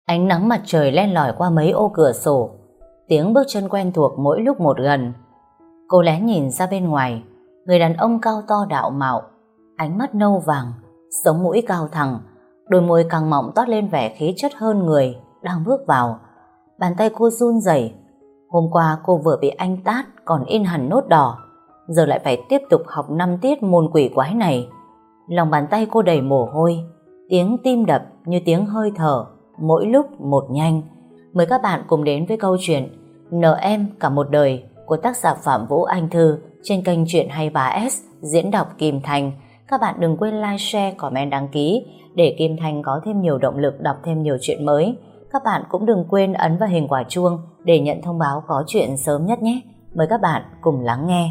Ánh nắng mặt trời len lỏi qua mấy ô cửa sổ, tiếng bước chân quen thuộc mỗi lúc một gần. Cô lén nhìn ra bên ngoài, người đàn ông cao to đạo mạo, ánh mắt nâu vàng, sống mũi cao thẳng, đôi môi căng mọng toát lên vẻ khí chất hơn người, đang bước vào. Bàn tay cô run rẩy. Hôm qua cô vừa bị anh tát còn in hẳn nốt đỏ, giờ lại phải tiếp tục học 5 tiết môn quỷ quái này. Lòng bàn tay cô đầy mồ hôi, tiếng tim đập như tiếng hơi thở, mỗi lúc một nhanh. Mời các bạn cùng đến với câu chuyện Nợ Em Cả Một Đời của tác giả Phạm Vũ Anh Thư trên kênh Chuyện 23S diễn đọc Kim Thành. Các bạn đừng quên like, share, comment, đăng ký để Kim Thành có thêm nhiều động lực đọc thêm nhiều chuyện mới. Các bạn cũng đừng quên ấn vào hình quả chuông để nhận thông báo có chuyện sớm nhất nhé. Mời các bạn cùng lắng nghe.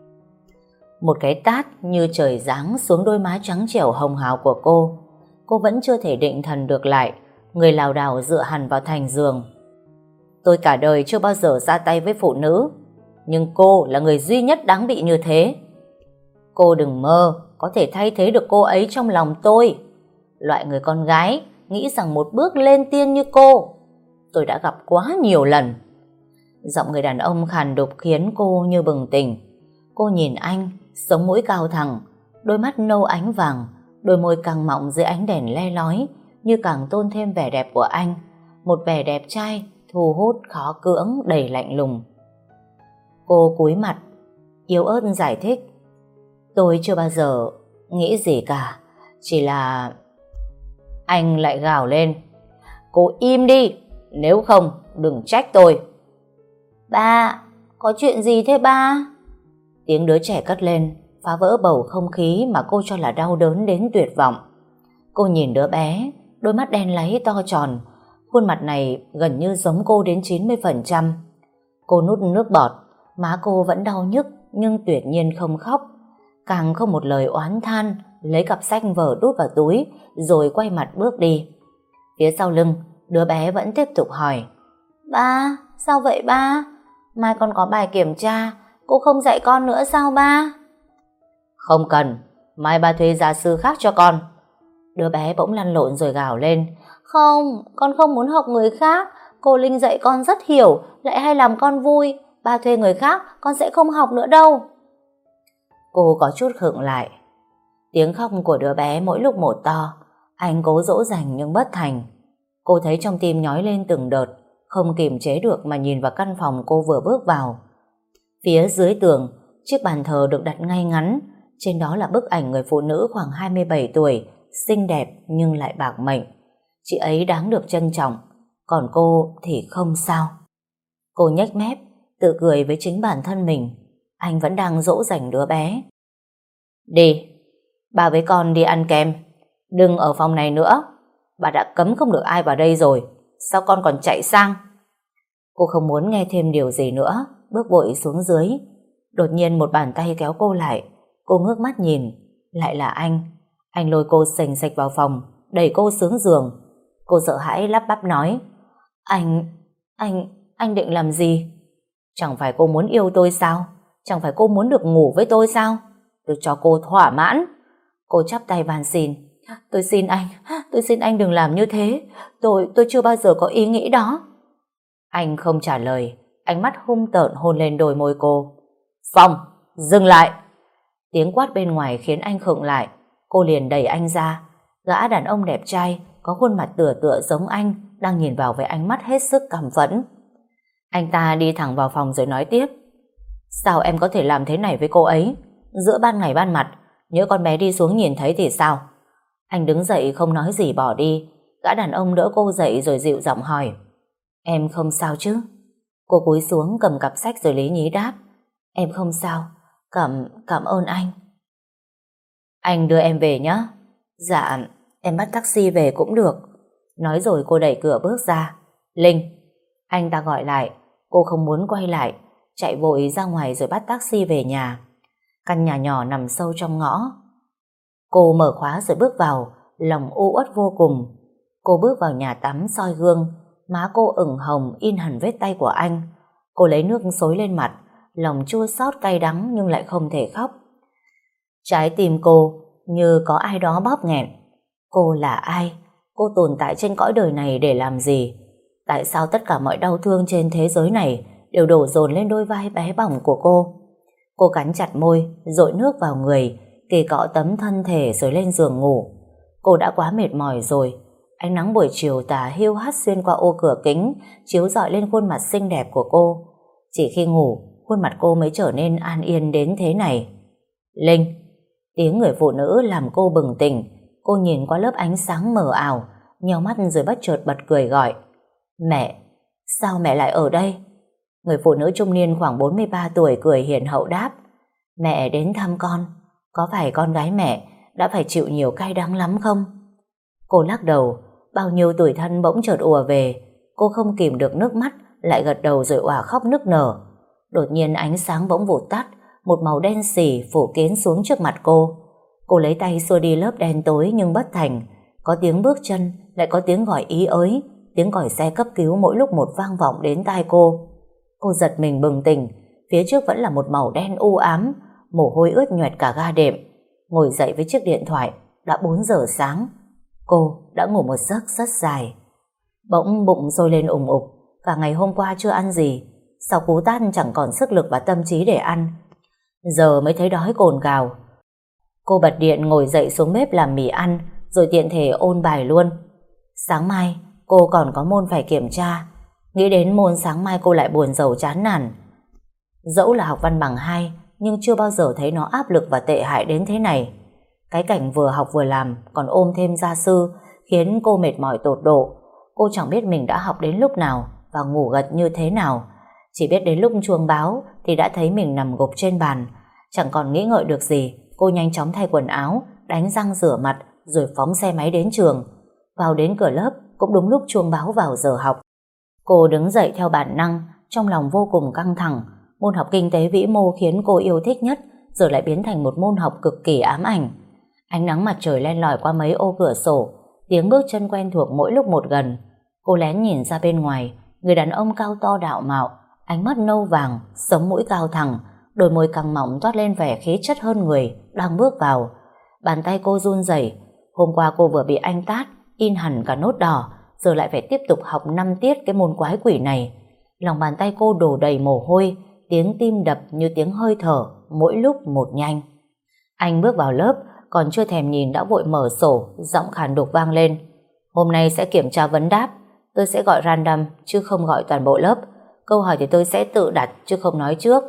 Một cái tát như trời giáng xuống đôi má trắng trẻo hồng hào của cô. Cô vẫn chưa thể định thần được lại, người lảo đảo dựa hẳn vào thành giường. Tôi cả đời chưa bao giờ ra tay với phụ nữ, nhưng cô là người duy nhất đáng bị như thế. Cô đừng mơ có thể thay thế được cô ấy trong lòng tôi. Loại người con gái nghĩ rằng một bước lên tiên như cô tôi đã gặp quá nhiều lần. Giọng người đàn ông khàn đục khiến cô như bừng tỉnh. Cô nhìn anh, sống mũi cao thẳng, đôi mắt nâu ánh vàng, đôi môi căng mọng dưới ánh đèn le lói, như càng tôn thêm vẻ đẹp của anh, một vẻ đẹp trai thu hút khó cưỡng, đầy lạnh lùng. Cô cúi mặt yếu ớt giải thích, tôi chưa bao giờ nghĩ gì cả, chỉ là... Anh lại gào lên, cô im đi, nếu không đừng trách tôi. Ba, có chuyện gì thế ba? Tiếng đứa trẻ cất lên, phá vỡ bầu không khí mà cô cho là đau đớn đến tuyệt vọng. Cô nhìn đứa bé, đôi mắt đen láy to tròn, khuôn mặt này gần như giống cô đến 90%. Cô nuốt nước bọt, má cô vẫn đau nhức nhưng tuyệt nhiên không khóc, càng không một lời oán than, lấy cặp sách vở đút vào túi rồi quay mặt bước đi. Phía sau lưng, đứa bé vẫn tiếp tục hỏi, ba, sao vậy ba? Mai con có bài kiểm tra, cô không dạy con nữa sao ba? Không cần, mai ba thuê gia sư khác cho con. Đứa bé bỗng lăn lộn rồi gào lên, không, con không muốn học người khác, cô Linh dạy con rất hiểu, lại hay làm con vui, ba thuê người khác con sẽ không học nữa đâu. Cô có chút khựng lại. Tiếng khóc của đứa bé mỗi lúc một to, anh cố dỗ dành nhưng bất thành. Cô thấy trong tim nhói lên từng đợt, không kiềm chế được mà nhìn vào căn phòng cô vừa bước vào. Phía dưới tường, chiếc bàn thờ được đặt ngay ngắn, trên đó là bức ảnh người phụ nữ khoảng 27 tuổi, xinh đẹp nhưng lại bạc mệnh. Chị ấy đáng được trân trọng, còn cô thì không sao. Cô nhếch mép, tự cười với chính bản thân mình. Anh vẫn đang dỗ dành đứa bé. Đi, bà với con đi ăn kem, đừng ở phòng này nữa. Bà đã cấm không được ai vào đây rồi, sao con còn chạy sang? Cô không muốn nghe thêm điều gì nữa, bước vội xuống dưới. Đột nhiên một bàn tay kéo cô lại. Cô ngước mắt nhìn, lại là anh. Anh lôi cô xềnh xệch vào phòng, đẩy cô xuống giường. Cô sợ hãi lắp bắp nói, Anh định làm gì? Chẳng phải cô muốn yêu tôi sao? Chẳng phải cô muốn được ngủ với tôi sao? Tôi cho cô thỏa mãn. Cô chắp tay van xin, tôi xin anh đừng làm như thế. Tôi chưa bao giờ có ý nghĩ đó. Anh không trả lời, ánh mắt hung tợn hôn lên đôi môi cô. Phong, dừng lại! Tiếng quát bên ngoài khiến anh khựng lại. Cô liền đẩy anh ra. Gã đàn ông đẹp trai, có khuôn mặt tựa giống anh, đang nhìn vào với ánh mắt hết sức căm phẫn. Anh ta đi thẳng vào phòng rồi nói tiếp, sao em có thể làm thế này với cô ấy? Giữa ban ngày ban mặt, nhỡ con bé đi xuống nhìn thấy thì sao? Anh đứng dậy không nói gì bỏ đi. Gã đàn ông đỡ cô dậy rồi dịu giọng hỏi, em không sao chứ? Cô cúi xuống cầm cặp sách rồi lý nhí đáp, em không sao, cảm ơn anh. Anh đưa em về nhé. Dạ, em bắt taxi về cũng được. Nói rồi cô đẩy cửa bước ra. Linh, anh ta gọi lại. Cô không muốn quay lại, chạy vội ra ngoài rồi bắt taxi về nhà. Căn nhà nhỏ nằm sâu trong ngõ. Cô mở khóa rồi bước vào, lòng u uất vô cùng. Cô bước vào nhà tắm soi gương, má cô ửng hồng in hẳn vết tay của anh. Cô lấy nước xối lên mặt, lòng chua xót cay đắng nhưng lại không thể khóc. Trái tim cô như có ai đó bóp nghẹn. Cô là ai? Cô tồn tại trên cõi đời này để làm gì? Tại sao tất cả mọi đau thương trên thế giới này đều đổ dồn lên đôi vai bé bỏng của cô? Cô cắn chặt môi, dội nước vào người, kề cọ tấm thân thể rồi lên giường ngủ. Cô đã quá mệt mỏi rồi. Ánh nắng buổi chiều tà hiu hắt xuyên qua ô cửa kính, chiếu rọi lên khuôn mặt xinh đẹp của cô. Chỉ khi ngủ, khuôn mặt cô mới trở nên an yên đến thế này. Linh! Tiếng người phụ nữ làm cô bừng tỉnh. Cô nhìn qua lớp ánh sáng mờ ảo, nheo mắt rồi bất chợt bật cười gọi. Mẹ! Sao mẹ lại ở đây? Người phụ nữ trung niên khoảng 43 tuổi cười hiền hậu đáp. Mẹ đến thăm con. Có phải con gái mẹ đã phải chịu nhiều cay đắng lắm không? Cô lắc đầu. Bao nhiêu tủi thân bỗng chợt ùa về. Cô không kìm được nước mắt, lại gật đầu rồi òa khóc nức nở. Đột nhiên ánh sáng bỗng vụt tắt, một màu đen sì phủ kín xuống trước mặt cô. Cô lấy tay xua đi lớp đen tối nhưng bất thành. Có tiếng bước chân, lại có tiếng gọi ý ới. Tiếng còi xe cấp cứu mỗi lúc một vang vọng đến tai cô. Cô giật mình bừng tỉnh. Phía trước vẫn là một màu đen u ám, mồ hôi ướt nhoẹt cả ga đệm. Ngồi dậy với chiếc điện thoại. Đã 4 giờ sáng. Cô đã ngủ một giấc rất dài. Bỗng bụng sôi lên ủng ục. Cả ngày hôm qua chưa ăn gì, sau cú tát chẳng còn sức lực và tâm trí để ăn. Giờ mới thấy đói cồn cào. Cô bật điện ngồi dậy xuống bếp làm mì ăn, rồi tiện thể ôn bài luôn. Sáng mai cô còn có môn phải kiểm tra. Nghĩ đến môn sáng mai cô lại buồn rầu chán nản. Dẫu là học văn bằng 2, nhưng chưa bao giờ thấy nó áp lực và tệ hại đến thế này. Cái cảnh vừa học vừa làm còn ôm thêm gia sư khiến cô mệt mỏi tột độ. Cô chẳng biết mình đã học đến lúc nào và ngủ gật như thế nào. Chỉ biết đến lúc chuông báo thì đã thấy mình nằm gục trên bàn. Chẳng còn nghĩ ngợi được gì, cô nhanh chóng thay quần áo, đánh răng rửa mặt rồi phóng xe máy đến trường. Vào đến cửa lớp cũng đúng lúc chuông báo vào giờ học. Cô đứng dậy theo bản năng, trong lòng vô cùng căng thẳng. Môn học kinh tế vĩ mô khiến cô yêu thích nhất giờ lại biến thành một môn học cực kỳ ám ảnh. Ánh nắng mặt trời len lỏi qua mấy ô cửa sổ, tiếng bước chân quen thuộc mỗi lúc một gần. Cô lén nhìn ra bên ngoài. Người đàn ông cao to đạo mạo, ánh mắt nâu vàng, sống mũi cao thẳng, đôi môi căng mỏng toát lên vẻ khí chất hơn người, đang bước vào. Bàn tay cô run rẩy. Hôm qua cô vừa bị anh tát, in hẳn cả nốt đỏ, giờ lại phải tiếp tục học 5 tiết cái môn quái quỷ này. Lòng bàn tay cô đổ đầy mồ hôi, tiếng tim đập như tiếng hơi thở, mỗi lúc một nhanh. Anh bước vào lớp, còn chưa thèm nhìn đã vội mở sổ, giọng khàn đục vang lên. Hôm nay sẽ kiểm tra vấn đáp. Tôi sẽ gọi random chứ không gọi toàn bộ lớp. Câu hỏi thì tôi sẽ tự đặt chứ không nói trước.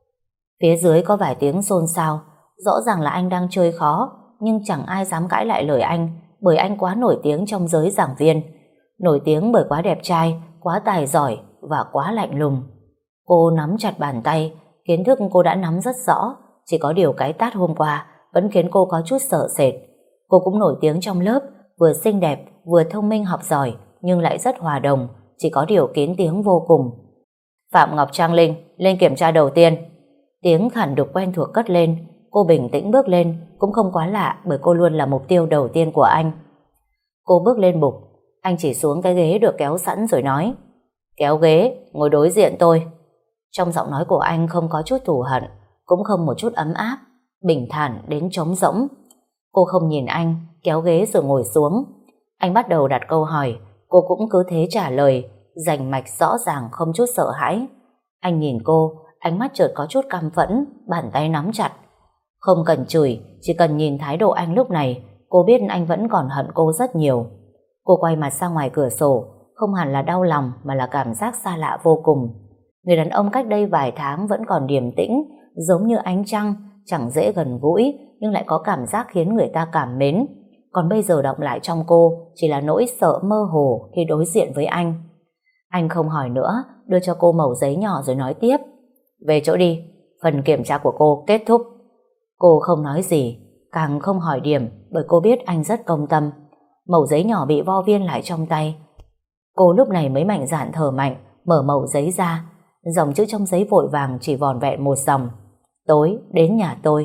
Phía dưới có vài tiếng xôn xao. Rõ ràng là anh đang chơi khó, nhưng chẳng ai dám cãi lại lời anh, bởi anh quá nổi tiếng trong giới giảng viên. Nổi tiếng bởi quá đẹp trai, quá tài giỏi và quá lạnh lùng. Cô nắm chặt bàn tay. Kiến thức cô đã nắm rất rõ, chỉ có điều cái tát hôm qua vẫn khiến cô có chút sợ sệt. Cô cũng nổi tiếng trong lớp, vừa xinh đẹp, vừa thông minh học giỏi, nhưng lại rất hòa đồng, chỉ có điều kín tiếng vô cùng. Phạm Ngọc Trang Linh, lên kiểm tra đầu tiên. Tiếng khản đục quen thuộc cất lên. Cô bình tĩnh bước lên, cũng không quá lạ bởi cô luôn là mục tiêu đầu tiên của anh. Cô bước lên bục. Anh chỉ xuống cái ghế được kéo sẵn rồi nói: Kéo ghế, ngồi đối diện tôi. Trong giọng nói của anh không có chút thù hận, cũng không một chút ấm áp, bình thản đến trống rỗng. Cô không nhìn anh, kéo ghế rồi ngồi xuống. Anh bắt đầu đặt câu hỏi, cô cũng cứ thế trả lời, rành mạch rõ ràng không chút sợ hãi. Anh nhìn cô, ánh mắt chợt có chút căm phẫn, bàn tay nắm chặt. Không cần chửi, chỉ cần nhìn thái độ anh lúc này, cô biết anh vẫn còn hận cô rất nhiều. Cô quay mặt sang ngoài cửa sổ, không hẳn là đau lòng mà là cảm giác xa lạ vô cùng. Người đàn ông cách đây vài tháng vẫn còn điềm tĩnh, giống như ánh trăng, chẳng dễ gần gũi nhưng lại có cảm giác khiến người ta cảm mến. Còn bây giờ đọng lại trong cô chỉ là nỗi sợ mơ hồ khi đối diện với anh. Anh không hỏi nữa, đưa cho cô mẩu giấy nhỏ rồi nói tiếp: Về chỗ đi, phần kiểm tra của cô kết thúc. Cô không nói gì, càng không hỏi điểm bởi cô biết anh rất công tâm. Mẩu giấy nhỏ bị vo viên lại trong tay. Cô lúc này mới mạnh dạn thở mạnh, mở mẩu giấy ra. Dòng chữ trong giấy vội vàng chỉ vòn vẹn một dòng: Tối đến nhà tôi.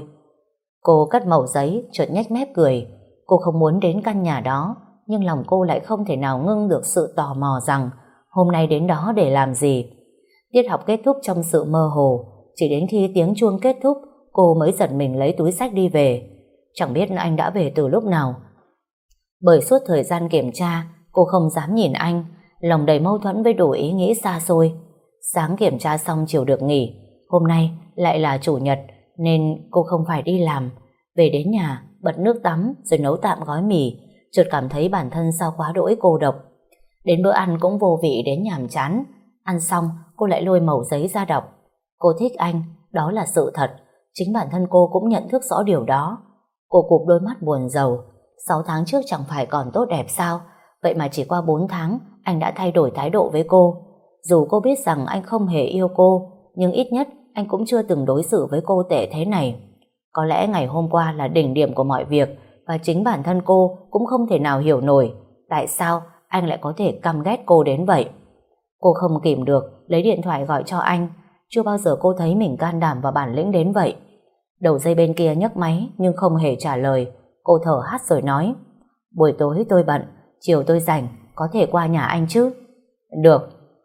Cô cất mẩu giấy, chợt nhếch mép cười. Cô không muốn đến căn nhà đó, nhưng lòng cô lại không thể nào ngưng được sự tò mò rằng hôm nay đến đó để làm gì. Tiết học kết thúc trong sự mơ hồ. Chỉ đến khi tiếng chuông kết thúc, cô mới giật mình lấy túi xách đi về. Chẳng biết anh đã về từ lúc nào. Bởi suốt thời gian kiểm tra, cô không dám nhìn anh, lòng đầy mâu thuẫn với đủ ý nghĩ xa xôi. Sáng kiểm tra xong chiều được nghỉ, hôm nay lại là chủ nhật nên cô không phải đi làm. Về đến nhà, bật nước tắm rồi nấu tạm gói mì, chợt cảm thấy bản thân sao quá đỗi cô độc. Đến bữa ăn cũng vô vị đến nhàm chán. Ăn xong, cô lại lôi mẩu giấy ra đọc. Cô thích anh, đó là sự thật. Chính bản thân cô cũng nhận thức rõ điều đó. Cô cụp đôi mắt buồn rầu. 6 tháng trước chẳng phải còn tốt đẹp sao? Vậy mà chỉ qua 4 tháng, anh đã thay đổi thái độ với cô. Dù cô biết rằng anh không hề yêu cô, nhưng ít nhất anh cũng chưa từng đối xử với cô tệ thế này. Có lẽ ngày hôm qua là đỉnh điểm của mọi việc, và chính bản thân cô cũng không thể nào hiểu nổi tại sao anh lại có thể căm ghét cô đến vậy. Cô không kìm được, lấy điện thoại gọi cho anh. Chưa bao giờ cô thấy mình can đảm và bản lĩnh đến vậy. Đầu dây bên kia nhấc máy nhưng không hề trả lời. Cô thở hắt rồi nói: buổi tối tôi bận, chiều tôi rảnh, có thể qua nhà anh chứ? Được.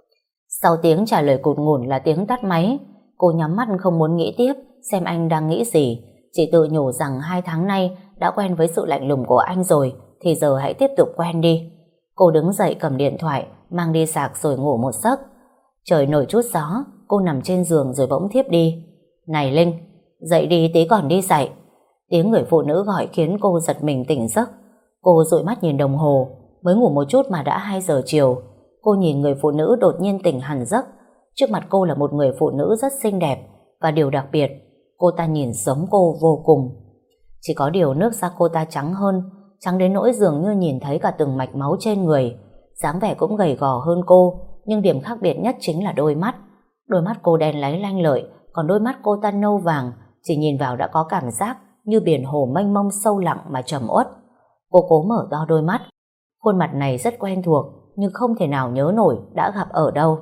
Sau tiếng trả lời cụt ngủn là tiếng tắt máy. Cô nhắm mắt không muốn nghĩ tiếp xem anh đang nghĩ gì. Chỉ tự nhủ rằng 2 tháng nay đã quen với sự lạnh lùng của anh rồi, thì giờ hãy tiếp tục quen đi. Cô đứng dậy cầm điện thoại, mang đi sạc rồi ngủ một giấc. Trời nổi chút gió, cô nằm trên giường rồi bỗng thiếp đi. Này Linh, dậy đi tí còn đi dạy. Tiếng người phụ nữ gọi khiến cô giật mình tỉnh giấc. Cô dụi mắt nhìn đồng hồ, mới ngủ một chút mà đã 2 giờ chiều. Cô nhìn người phụ nữ đột nhiên tỉnh hẳn giấc. Trước mặt cô là một người phụ nữ rất xinh đẹp, và điều đặc biệt, cô ta nhìn giống cô vô cùng. Chỉ có điều nước da cô ta trắng hơn, trắng đến nỗi dường như nhìn thấy cả từng mạch máu trên người. Dáng vẻ cũng gầy gò hơn cô, nhưng điểm khác biệt nhất chính là đôi mắt. Đôi mắt cô đen láy lanh lợi, còn đôi mắt cô ta nâu vàng, chỉ nhìn vào đã có cảm giác như biển hồ mênh mông sâu lặng mà trầm uất. Cô cố mở to đôi mắt. Khuôn mặt này rất quen thuộc, nhưng không thể nào nhớ nổi đã gặp ở đâu.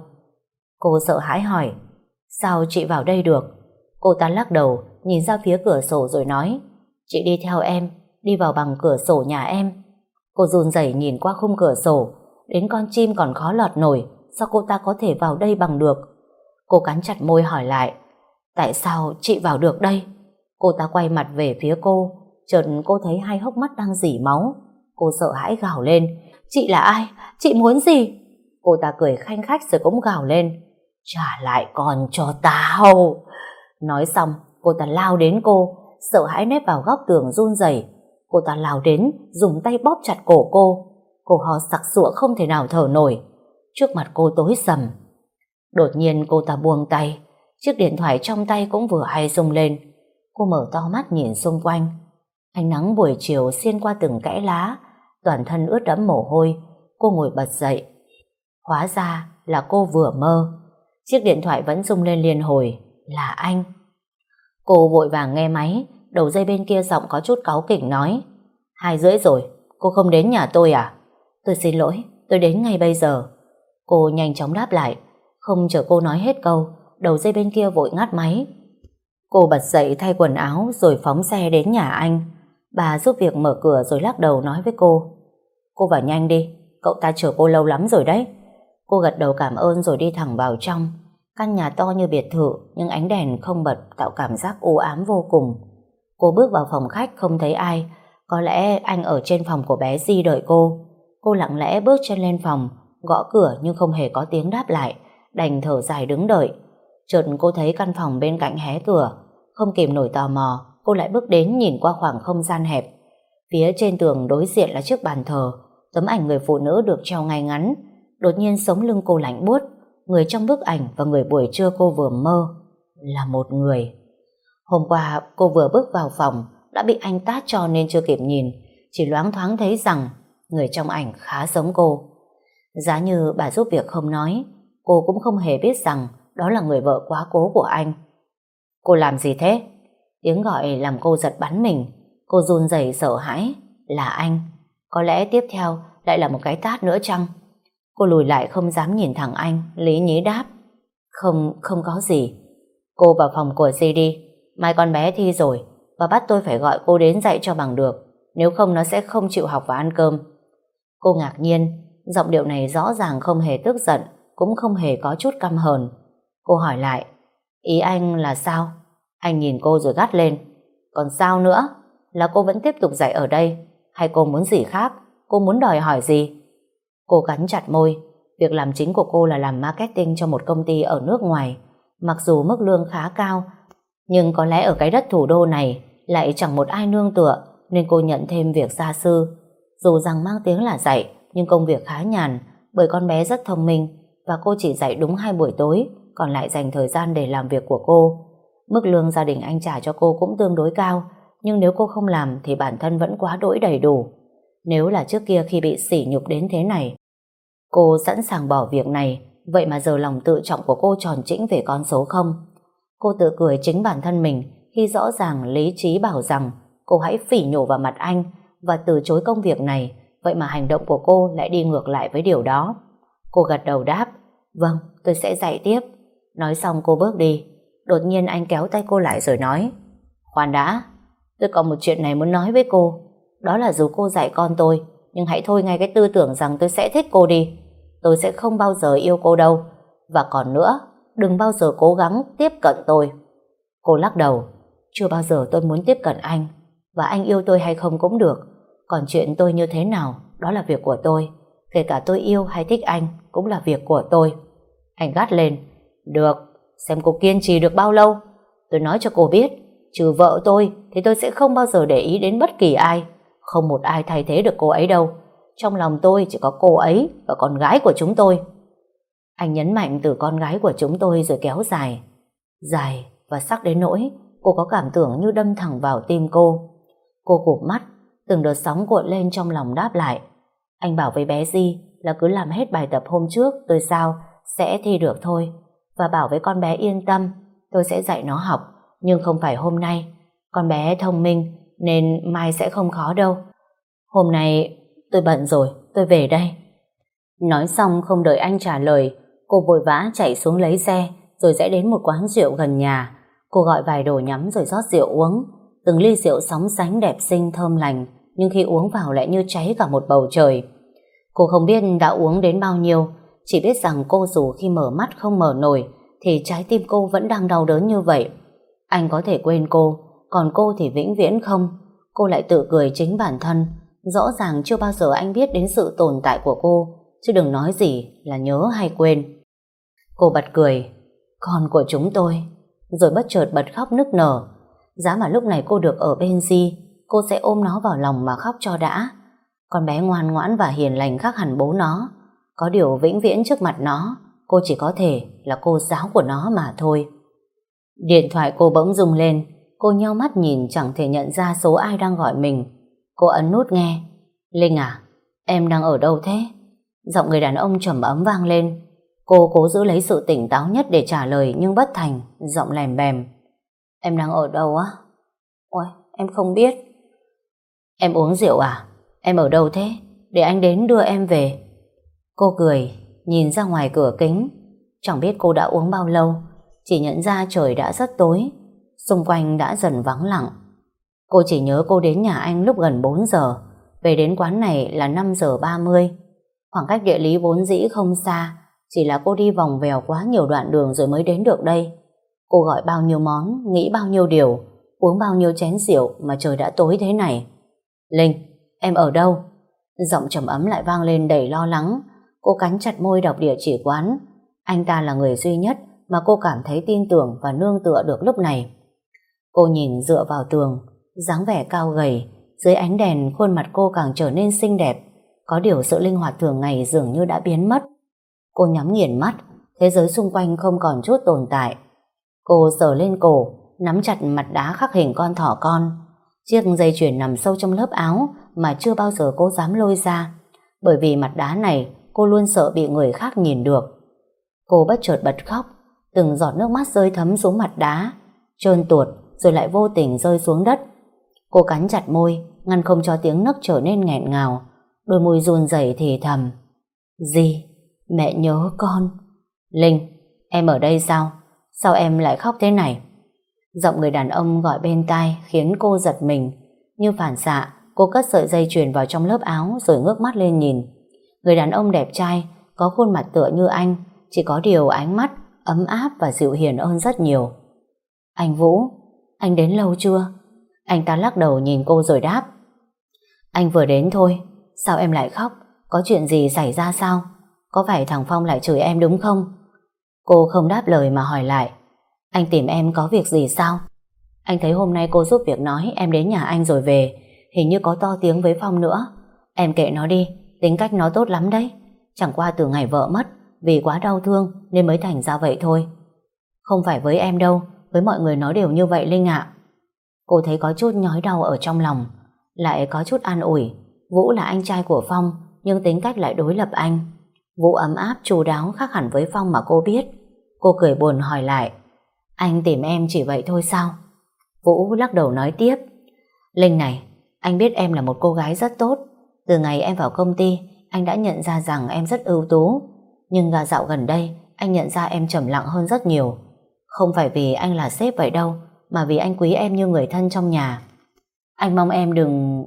Cô sợ hãi hỏi: sao chị vào đây được? Cô ta lắc đầu, nhìn ra phía cửa sổ rồi nói: chị đi theo em, đi vào bằng cửa sổ nhà em. Cô run rẩy nhìn qua khung cửa sổ, đến con chim còn khó lọt nổi, sao cô ta có thể vào đây bằng được? Cô cắn chặt môi hỏi lại: tại sao chị vào được đây? Cô ta quay mặt về phía cô, chợt cô thấy hai hốc mắt đang rỉ máu. Cô sợ hãi gào lên: chị là ai? Chị muốn gì? Cô ta cười khanh khách rồi cũng gào lên: trả lại con cho tao. Nói xong, cô ta lao đến cô, sợ hãi nép vào góc tường run rẩy. Cô ta lao đến, dùng tay bóp chặt cổ cô. Cô ho sặc sụa không thể nào thở nổi. Trước mặt cô tối sầm. Đột nhiên cô ta buông tay, chiếc điện thoại trong tay cũng vừa hay rung lên. Cô mở to mắt nhìn xung quanh. Ánh nắng buổi chiều xiên qua từng kẽ lá, toàn thân ướt đẫm mồ hôi. Cô ngồi bật dậy. Hóa ra là cô vừa mơ. Chiếc điện thoại vẫn rung lên liên hồi. Là anh. Cô vội vàng nghe máy. Đầu dây bên kia giọng có chút cáu kỉnh nói: 2:30 rồi, cô không đến nhà tôi à? Tôi xin lỗi, tôi đến ngay bây giờ. Cô nhanh chóng đáp lại. Không chờ cô nói hết câu, đầu dây bên kia vội ngắt máy. Cô bật dậy thay quần áo rồi phóng xe đến nhà anh. Bà giúp việc mở cửa rồi lắc đầu nói với cô: cô vào nhanh đi, cậu ta chờ cô lâu lắm rồi đấy. Cô gật đầu cảm ơn rồi đi thẳng vào trong. Căn nhà to như biệt thự, nhưng ánh đèn không bật tạo cảm giác u ám vô cùng. Cô bước vào phòng khách không thấy ai. Có lẽ anh ở trên phòng của bé Di đợi cô. Cô lặng lẽ bước chân lên phòng, gõ cửa nhưng không hề có tiếng đáp lại, đành thở dài đứng đợi. Chợt cô thấy căn phòng bên cạnh hé cửa. Không kìm nổi tò mò, cô lại bước đến nhìn qua khoảng không gian hẹp. Phía trên tường đối diện là chiếc bàn thờ, tấm ảnh người phụ nữ được treo ngay ngắn. Đột nhiên sống lưng cô lạnh buốt. Người trong bức ảnh và người buổi trưa cô vừa mơ là một người. Hôm qua cô vừa bước vào phòng đã bị anh tát cho nên chưa kịp nhìn, chỉ loáng thoáng thấy rằng người trong ảnh khá giống cô. Giá như bà giúp việc không nói, cô cũng không hề biết rằng đó là người vợ quá cố của anh. Cô làm gì thế? Tiếng gọi làm cô giật bắn mình. Cô run rẩy sợ hãi. Là anh. Có lẽ tiếp theo lại là một cái tát nữa chăng? Cô lùi lại không dám nhìn thẳng anh, lý nhí đáp: Không có gì. Cô vào phòng của Di đi. Mai con bé thi rồi, và bắt tôi phải gọi cô đến dạy cho bằng được, nếu không nó sẽ không chịu học và ăn cơm. Cô ngạc nhiên, giọng điệu này rõ ràng không hề tức giận, cũng không hề có chút căm hờn. Cô hỏi lại: ý anh là sao? Anh nhìn cô rồi gắt lên: còn sao nữa? Là cô vẫn tiếp tục dạy ở đây, hay cô muốn gì khác? cô muốn đòi hỏi gì? Cô cắn chặt môi. Việc làm chính của cô là làm marketing cho một công ty ở nước ngoài. Mặc dù mức lương khá cao, nhưng có lẽ ở cái đất thủ đô này lại chẳng một ai nương tựa, nên cô nhận thêm việc gia sư. Dù rằng mang tiếng là dạy, nhưng công việc khá nhàn, bởi con bé rất thông minh và cô chỉ dạy đúng 2 buổi tối, còn lại dành thời gian để làm việc của cô. Mức lương gia đình anh trả cho cô cũng tương đối cao, nhưng nếu cô không làm thì bản thân vẫn quá đỗi đầy đủ. Nếu là trước kia khi bị sỉ nhục đến thế này, cô sẵn sàng bỏ việc này, vậy mà giờ lòng tự trọng của cô tròn trĩnh về con số không. Cô tự cười chính bản thân mình khi rõ ràng lý trí bảo rằng cô hãy phỉ nhổ vào mặt anh và từ chối công việc này, vậy mà hành động của cô lại đi ngược lại với điều đó. Cô gật đầu đáp, vâng, tôi sẽ dạy tiếp. Nói xong cô bước đi. Đột nhiên anh kéo tay cô lại rồi nói, khoan đã, tôi còn một chuyện này muốn nói với cô. Đó là dù cô dạy con tôi, nhưng hãy thôi ngay cái tư tưởng rằng tôi sẽ thích cô đi. Tôi sẽ không bao giờ yêu cô đâu. Và còn nữa, đừng bao giờ cố gắng tiếp cận tôi. Cô lắc đầu, chưa bao giờ tôi muốn tiếp cận anh. Và anh yêu tôi hay không cũng được. Còn chuyện tôi như thế nào, đó là việc của tôi. Kể cả tôi yêu hay thích anh cũng là việc của tôi. Anh gắt lên, được, xem cô kiên trì được bao lâu. Tôi nói cho cô biết, trừ vợ tôi thì tôi sẽ không bao giờ để ý đến bất kỳ ai. Không một ai thay thế được cô ấy đâu. Trong lòng tôi chỉ có cô ấy và con gái của chúng tôi. Anh nhấn mạnh từ con gái của chúng tôi rồi kéo dài. Dài và sắc đến nỗi cô có cảm tưởng như đâm thẳng vào tim cô. Cô cụp mắt, từng đợt sóng cuộn lên trong lòng đáp lại. Anh bảo với bé Di là cứ làm hết bài tập hôm trước tôi sao sẽ thi được thôi. Và bảo với con bé yên tâm, tôi sẽ dạy nó học, nhưng không phải hôm nay. Con bé thông minh nên mai sẽ không khó đâu. Hôm nay tôi bận rồi, tôi về đây. Nói xong không đợi anh trả lời, cô vội vã chạy xuống lấy xe rồi sẽ đến một quán rượu gần nhà. Cô gọi vài đồ nhắm rồi rót rượu uống. Từng ly rượu sóng sánh đẹp xinh thơm lành, nhưng khi uống vào lại như cháy cả một bầu trời. Cô không biết đã uống đến bao nhiêu, chỉ biết rằng cô dù khi mở mắt không mở nổi thì trái tim cô vẫn đang đau đớn như vậy. Anh có thể quên cô, còn cô thì vĩnh viễn không. Cô lại tự cười chính bản thân. Rõ ràng chưa bao giờ anh biết đến sự tồn tại của cô, chứ đừng nói gì là nhớ hay quên. Cô bật cười, con của chúng tôi, rồi bất chợt bật khóc nức nở. Giá mà lúc này cô được ở bên Di, cô sẽ ôm nó vào lòng mà khóc cho đã. Con bé ngoan ngoãn và hiền lành khác hẳn bố nó. Có điều vĩnh viễn trước mặt nó, cô chỉ có thể là cô giáo của nó mà thôi. Điện thoại cô bỗng rung lên. Cô nheo mắt nhìn chẳng thể nhận ra số ai đang gọi mình. Cô ấn nút nghe. Linh à, em đang ở đâu thế? Giọng người đàn ông trầm ấm vang lên. Cô cố giữ lấy sự tỉnh táo nhất để trả lời nhưng bất thành, giọng lèm bèm. Em đang ở đâu á? Ôi, em không biết. Em uống rượu à? Em ở đâu thế? Để anh đến đưa em về. Cô cười, nhìn ra ngoài cửa kính. Chẳng biết cô đã uống bao lâu, chỉ nhận ra trời đã rất tối, xung quanh đã dần vắng lặng. Cô chỉ nhớ cô đến nhà anh lúc gần 4 giờ, về đến quán này là 5 giờ 30. Khoảng cách địa lý vốn dĩ không xa, chỉ là cô đi vòng vèo quá nhiều đoạn đường rồi mới đến được đây. Cô gọi bao nhiêu món, nghĩ bao nhiêu điều, uống bao nhiêu chén rượu mà trời đã tối thế này. Linh, em ở đâu? Giọng trầm ấm lại vang lên đầy lo lắng. Cô cắn chặt môi đọc địa chỉ quán. Anh ta là người duy nhất mà cô cảm thấy tin tưởng và nương tựa được lúc này. Cô nhìn dựa vào tường, dáng vẻ cao gầy, dưới ánh đèn khuôn mặt cô càng trở nên xinh đẹp. Có điều sự linh hoạt thường ngày dường như đã biến mất. Cô nhắm nghiền mắt, thế giới xung quanh không còn chút tồn tại. Cô sờ lên cổ, nắm chặt mặt đá khắc hình con thỏ con. Chiếc dây chuyền nằm sâu trong lớp áo mà chưa bao giờ cô dám lôi ra, bởi vì mặt đá này cô luôn sợ bị người khác nhìn được. Cô bất chợt bật khóc, từng giọt nước mắt rơi thấm xuống mặt đá, trơn tuột rồi lại vô tình rơi xuống đất. Cô cắn chặt môi, ngăn không cho tiếng nấc trở nên nghẹn ngào. Đôi môi run rẩy thì thầm. Di, mẹ nhớ con. Linh, em ở đây sao? Sao em lại khóc thế này? Giọng người đàn ông gọi bên tai khiến cô giật mình. Như phản xạ, cô cất sợi dây chuyền vào trong lớp áo rồi ngước mắt lên nhìn. Người đàn ông đẹp trai, có khuôn mặt tựa như anh, chỉ có điều ánh mắt ấm áp và dịu hiền hơn rất nhiều. Anh Vũ, anh đến lâu chưa? Anh ta lắc đầu nhìn cô rồi đáp. Anh vừa đến thôi. Sao em lại khóc? Có chuyện gì xảy ra sao? Có phải thằng Phong lại chửi em đúng không? Cô không đáp lời mà hỏi lại. Anh tìm em có việc gì sao? Anh thấy hôm nay cô giúp việc nói em đến nhà anh rồi về. Hình như có to tiếng với Phong nữa. Em kệ nó đi, tính cách nó tốt lắm đấy. Chẳng qua từ ngày vợ mất, vì quá đau thương nên mới thành ra vậy thôi. Không phải với em đâu, với mọi người nó đều như vậy Linh ạ. Cô thấy có chút nhói đau ở trong lòng, lại có chút an ủi. Vũ là anh trai của Phong, nhưng tính cách lại đối lập anh. Vũ ấm áp chu đáo khác hẳn với Phong mà cô biết. Cô cười buồn hỏi lại, anh tìm em chỉ vậy thôi sao? Vũ lắc đầu nói tiếp, Linh này, anh biết em là một cô gái rất tốt. Từ ngày em vào công ty, anh đã nhận ra rằng em rất ưu tú. Nhưng dạo gần đây, anh nhận ra em trầm lặng hơn rất nhiều. Không phải vì anh là sếp vậy đâu, mà vì anh quý em như người thân trong nhà. Anh mong em đừng...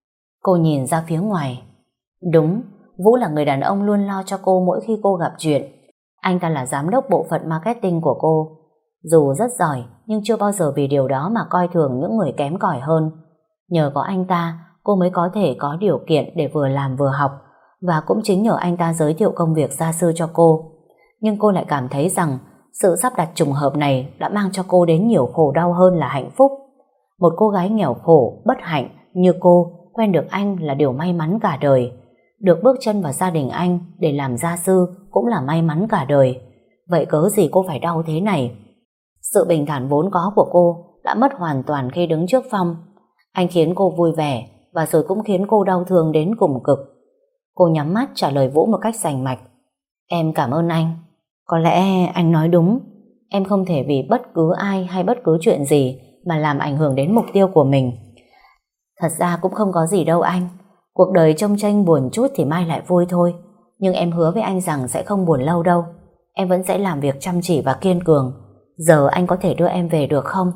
Cô nhìn ra phía ngoài. Đúng, Vũ là người đàn ông luôn lo cho cô mỗi khi cô gặp chuyện. Anh ta là giám đốc bộ phận marketing của cô. Dù rất giỏi, nhưng chưa bao giờ vì điều đó mà coi thường những người kém cỏi hơn. Nhờ có anh ta, cô mới có thể có điều kiện để vừa làm vừa học, và cũng chính nhờ anh ta giới thiệu công việc gia sư cho cô. Nhưng cô lại cảm thấy rằng sự sắp đặt trùng hợp này đã mang cho cô đến nhiều khổ đau hơn là hạnh phúc. Một cô gái nghèo khổ, bất hạnh như cô quen được anh là điều may mắn cả đời. Được bước chân vào gia đình anh để làm gia sư cũng là may mắn cả đời. Vậy cớ gì cô phải đau thế này? Sự bình thản vốn có của cô đã mất hoàn toàn khi đứng trước Phong. Anh khiến cô vui vẻ và rồi cũng khiến cô đau thương đến cùng cực. Cô nhắm mắt trả lời Vũ một cách rành mạch. Em cảm ơn anh. Có lẽ anh nói đúng. Em không thể vì bất cứ ai hay bất cứ chuyện gì mà làm ảnh hưởng đến mục tiêu của mình. Thật ra cũng không có gì đâu anh. Cuộc đời chông chênh buồn chút thì mai lại vui thôi. Nhưng em hứa với anh rằng sẽ không buồn lâu đâu. Em vẫn sẽ làm việc chăm chỉ và kiên cường. Giờ anh có thể đưa em về được không?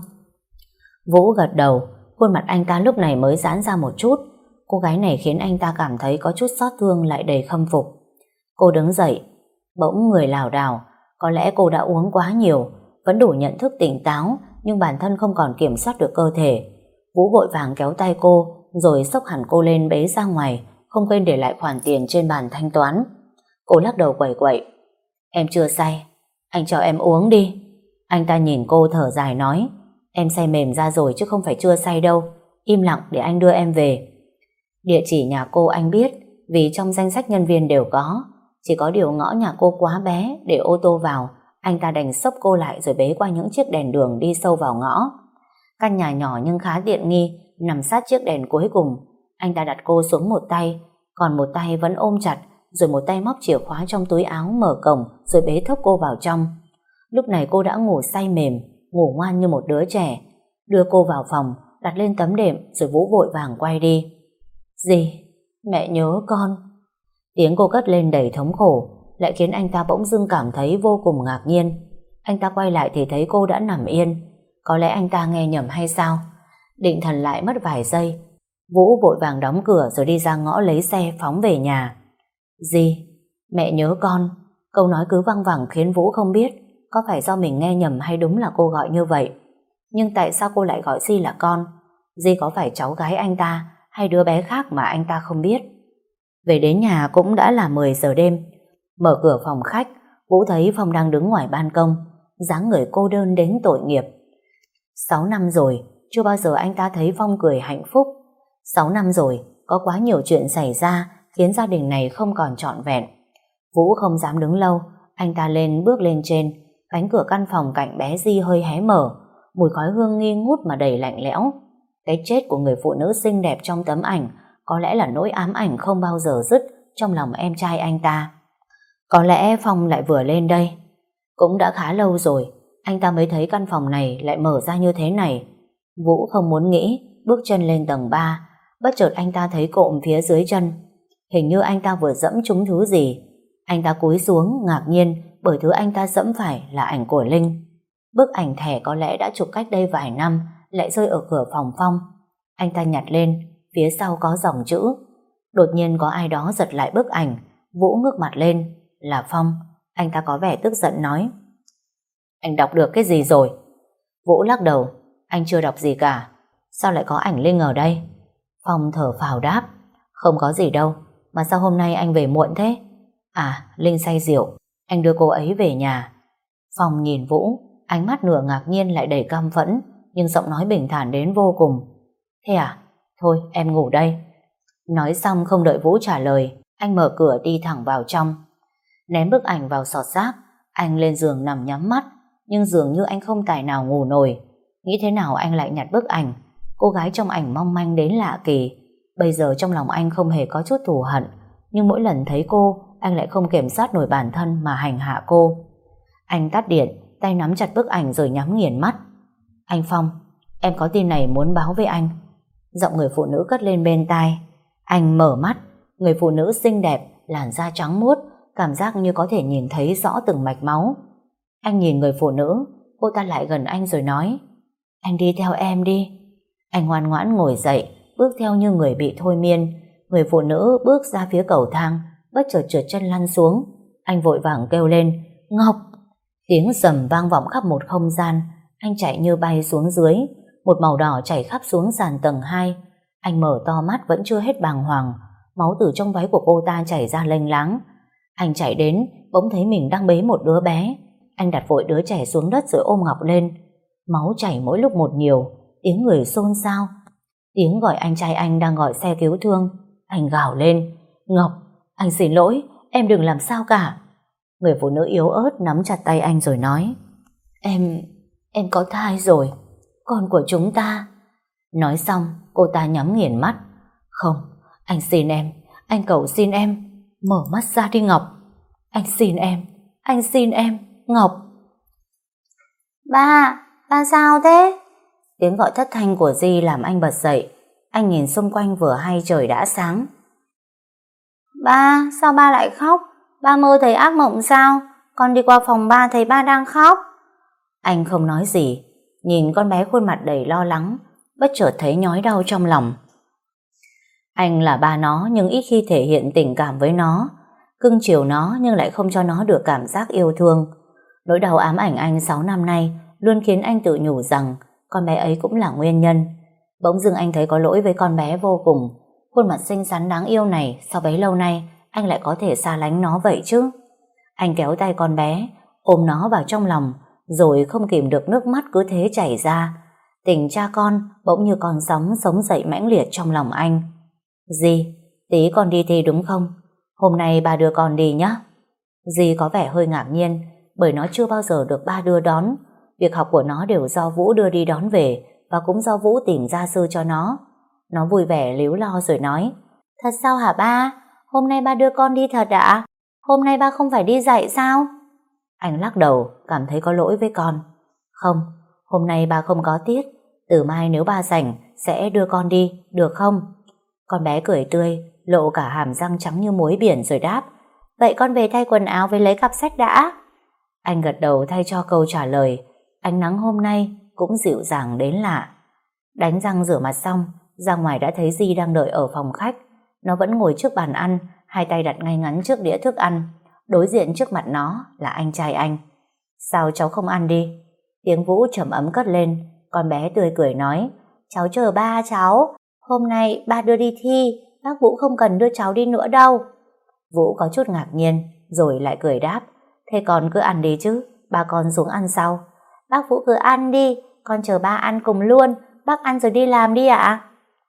Vũ gật đầu. Khuôn mặt anh ta lúc này mới giãn ra một chút. Cô gái này khiến anh ta cảm thấy có chút xót thương lại đầy khâm phục. Cô đứng dậy, bỗng người lảo đảo. Có lẽ cô đã uống quá nhiều, vẫn đủ nhận thức tỉnh táo, nhưng bản thân không còn kiểm soát được cơ thể. Vũ vội vàng kéo tay cô, rồi xốc hẳn cô lên bế ra ngoài, không quên để lại khoản tiền trên bàn thanh toán. Cô lắc đầu quẩy quậy. Em chưa say, anh cho em uống đi. Anh ta nhìn cô thở dài nói, em say mềm ra rồi chứ không phải chưa say đâu. Im lặng để anh đưa em về. Địa chỉ nhà cô anh biết, vì trong danh sách nhân viên đều có. Chỉ có điều ngõ nhà cô quá bé để ô tô vào. Anh ta đành xốc cô lại rồi bế qua những chiếc đèn đường đi sâu vào ngõ. Căn nhà nhỏ nhưng khá tiện nghi, nằm sát chiếc đèn cuối cùng. Anh ta đặt cô xuống một tay, còn một tay vẫn ôm chặt, rồi một tay móc chìa khóa trong túi áo mở cổng rồi bế thốc cô vào trong. Lúc này cô đã ngủ say mềm, ngủ ngoan như một đứa trẻ. Đưa cô vào phòng, đặt lên tấm đệm rồi Vũ vội vàng quay đi. Gì? Mẹ nhớ con. Tiếng cô cất lên đầy thống khổ, lại khiến anh ta bỗng dưng cảm thấy vô cùng ngạc nhiên. Anh ta quay lại thì thấy cô đã nằm yên. Có lẽ anh ta nghe nhầm hay sao? Định thần lại mất vài giây, Vũ vội vàng đóng cửa rồi đi ra ngõ lấy xe phóng về nhà. Gì? Mẹ nhớ con. Câu nói cứ văng vẳng khiến Vũ không biết có phải do mình nghe nhầm hay đúng là cô gọi như vậy. Nhưng tại sao cô lại gọi Di là con? Di có phải cháu gái anh ta hay đứa bé khác mà anh ta không biết? Về đến nhà cũng đã là 10 giờ đêm. Mở cửa phòng khách, Vũ thấy Phong đang đứng ngoài ban công, dáng người cô đơn đến tội nghiệp. 6 năm rồi, chưa bao giờ anh ta thấy Phong cười hạnh phúc. 6 năm rồi, có quá nhiều chuyện xảy ra khiến gia đình này không còn trọn vẹn. Vũ không dám đứng lâu, anh ta bước lên trên. Cánh cửa căn phòng cạnh bé Di hơi hé mở, mùi khói hương nghi ngút mà đầy lạnh lẽo. Cái chết của người phụ nữ xinh đẹp trong tấm ảnh có lẽ là nỗi ám ảnh không bao giờ dứt trong lòng em trai anh ta. Có lẽ Phong lại vừa lên đây. Cũng đã khá lâu rồi anh ta mới thấy căn phòng này lại mở ra như thế này. Vũ không muốn nghĩ, bước chân lên tầng 3. Bất chợt anh ta thấy cộm phía dưới chân. Hình như anh ta vừa dẫm trúng thứ gì. Anh ta cúi xuống ngạc nhiên bởi thứ anh ta dẫm phải là ảnh của Linh. Bức ảnh thẻ có lẽ đã chụp cách đây vài năm lại rơi ở cửa phòng Phong. Anh ta nhặt lên, phía sau có dòng chữ. Đột nhiên có ai đó giật lại bức ảnh. Vũ ngước mặt lên, là Phong. Anh ta có vẻ tức giận nói, anh đọc được cái gì rồi? Vũ lắc đầu, anh chưa đọc gì cả. Sao lại có ảnh Linh ở đây? Phong thở phào đáp, không có gì đâu, Mà sao hôm nay anh về muộn thế? À, Linh say rượu, anh đưa cô ấy về nhà. Phong nhìn Vũ, ánh mắt nửa ngạc nhiên lại đầy căm phẫn, nhưng giọng nói bình thản đến vô cùng. Thế à? Thôi em ngủ đây. Nói xong không đợi Vũ trả lời, anh mở cửa đi thẳng vào trong. Ném bức ảnh vào xọt rác, anh lên giường nằm nhắm mắt, nhưng dường như anh không tài nào ngủ nổi. Nghĩ thế nào anh lại nhặt bức ảnh. Cô gái trong ảnh mong manh đến lạ kỳ. Bây giờ trong lòng anh không hề có chút thù hận, nhưng mỗi lần thấy cô, anh lại không kiểm soát nổi bản thân mà hành hạ cô. Anh tắt điện, tay nắm chặt bức ảnh rồi nhắm nghiền mắt. Anh Phong, em có tin này muốn báo với anh. Giọng người phụ nữ cất lên bên tai. Anh mở mắt, người phụ nữ xinh đẹp, làn da trắng muốt, cảm giác như có thể nhìn thấy rõ từng mạch máu. Anh nhìn người phụ nữ, cô ta lại gần anh rồi nói, anh đi theo em đi. Anh ngoan ngoãn ngồi dậy, bước theo như người bị thôi miên. Người phụ nữ bước ra phía cầu thang, bất chợt trượt chân lăn xuống. Anh vội vàng kêu lên, Ngọc. Tiếng rầm vang vọng khắp một không gian. Anh chạy như bay xuống dưới. Một màu đỏ chảy khắp xuống sàn tầng 2. Anh mở to mắt vẫn chưa hết bàng hoàng. Máu từ trong váy của cô ta chảy ra lênh láng. Anh chạy đến, bỗng thấy mình đang bế một đứa bé. Anh đặt vội đứa trẻ xuống đất rồi ôm Ngọc lên. Máu chảy mỗi lúc một nhiều, tiếng người xôn xao. Tiếng gọi anh trai anh đang gọi xe cứu thương. Anh gào lên, Ngọc, anh xin lỗi, em đừng làm sao cả. Người phụ nữ yếu ớt nắm chặt tay anh rồi nói, Em có thai rồi, con của chúng ta. Nói xong, cô ta nhắm nghiền mắt. Không, anh xin em, anh cầu xin em, mở mắt ra đi Ngọc. Anh xin em, Ngọc. Ba sao thế? Tiếng gọi thất thanh của Di làm anh bật dậy. Anh nhìn xung quanh vừa hay trời đã sáng. Ba, sao ba lại khóc? Ba mơ thấy ác mộng sao? Con đi qua phòng ba thấy ba đang khóc. Anh không nói gì, nhìn con bé khuôn mặt đầy lo lắng, bất chợt thấy nhói đau trong lòng. Anh là ba nó nhưng ít khi thể hiện tình cảm với nó, cưng chiều nó nhưng lại không cho nó được cảm giác yêu thương. Nỗi đau ám ảnh anh 6 năm nay luôn khiến anh tự nhủ rằng con bé ấy cũng là nguyên nhân. Bỗng dưng anh thấy có lỗi với con bé vô cùng. Khuôn mặt xinh xắn đáng yêu này, sao bấy lâu nay anh lại có thể xa lánh nó vậy chứ? Anh kéo tay con bé, ôm nó vào trong lòng, rồi không kìm được nước mắt cứ thế chảy ra. Tình cha con bỗng như con sóng sống dậy mãnh liệt trong lòng anh. Di, tí con đi thi đúng không? Hôm nay ba đưa con đi nhé. Di có vẻ hơi ngạc nhiên, bởi nó chưa bao giờ được ba đưa đón. Việc học của nó đều do Vũ đưa đi đón về, và cũng do Vũ tìm gia sư cho nó. Nó vui vẻ líu lo rồi nói, thật sao hả ba? Hôm nay ba đưa con đi thật ạ? Hôm nay ba không phải đi dạy sao? Anh lắc đầu, cảm thấy có lỗi với con. Không, hôm nay ba không có tiết. Từ mai nếu ba rảnh sẽ đưa con đi, được không? Con bé cười tươi, lộ cả hàm răng trắng như muối biển rồi đáp, vậy con về thay quần áo với lấy cặp sách đã. Anh gật đầu thay cho câu trả lời. Ánh nắng hôm nay cũng dịu dàng đến lạ. Đánh răng rửa mặt xong, ra ngoài đã thấy Di đang đợi ở phòng khách. Nó vẫn ngồi trước bàn ăn, hai tay đặt ngay ngắn trước đĩa thức ăn. Đối diện trước mặt nó là anh trai anh. Sao cháu không ăn đi? Tiếng Vũ trầm ấm cất lên. Con bé tươi cười nói, cháu chờ ba cháu. Hôm nay ba đưa đi thi, bác Vũ không cần đưa cháu đi nữa đâu. Vũ có chút ngạc nhiên, rồi lại cười đáp, thế con cứ ăn đi chứ, ba con xuống ăn sau. Bác Vũ cứ ăn đi, con chờ ba ăn cùng luôn, bác ăn rồi đi làm đi ạ.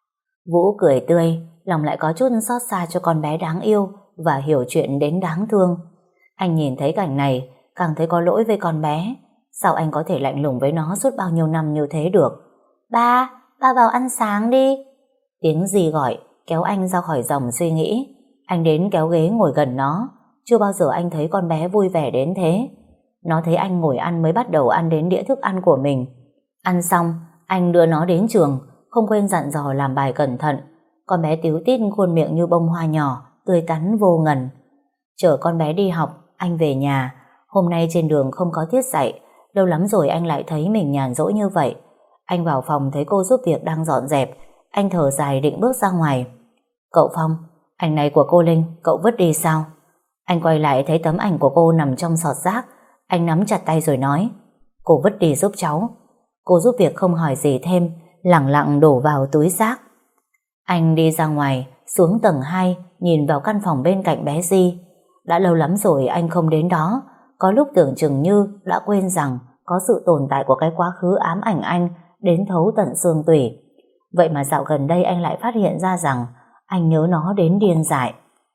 Vũ cười tươi, lòng lại có chút xót xa cho con bé đáng yêu và hiểu chuyện đến đáng thương. Anh nhìn thấy cảnh này, càng thấy có lỗi với con bé. Sao anh có thể lạnh lùng với nó suốt bao nhiêu năm như thế được? Ba vào ăn sáng đi. Tiếng gì gọi, kéo anh ra khỏi dòng suy nghĩ. Anh đến kéo ghế ngồi gần nó. Chưa bao giờ anh thấy con bé vui vẻ đến thế. Nó thấy anh ngồi ăn mới bắt đầu ăn đến đĩa thức ăn của mình. Ăn xong, anh đưa nó đến trường, không quên dặn dò làm bài cẩn thận. Con bé tíu tít khuôn miệng như bông hoa nhỏ, tươi tắn vô ngần. Chở con bé đi học, anh về nhà. Hôm nay trên đường không có tiết dạy. Lâu lắm rồi anh lại thấy mình nhàn rỗi như vậy. Anh vào phòng thấy cô giúp việc đang dọn dẹp. Anh thở dài định bước ra ngoài. Cậu Phong, ảnh này của cô Linh cậu vứt đi sao? Anh quay lại thấy tấm ảnh của cô nằm trong xọt rác. Anh nắm chặt tay rồi nói, cô vứt đi giúp cháu. Cô giúp việc không hỏi gì thêm, lẳng lặng đổ vào túi rác. Anh đi ra ngoài, xuống tầng 2, nhìn vào căn phòng bên cạnh bé Di. Đã lâu lắm rồi anh không đến đó. Có lúc tưởng chừng như đã quên rằng có sự tồn tại của cái quá khứ ám ảnh anh đến thấu tận xương tủy. Vậy mà dạo gần đây anh lại phát hiện ra rằng anh nhớ nó đến điên dại.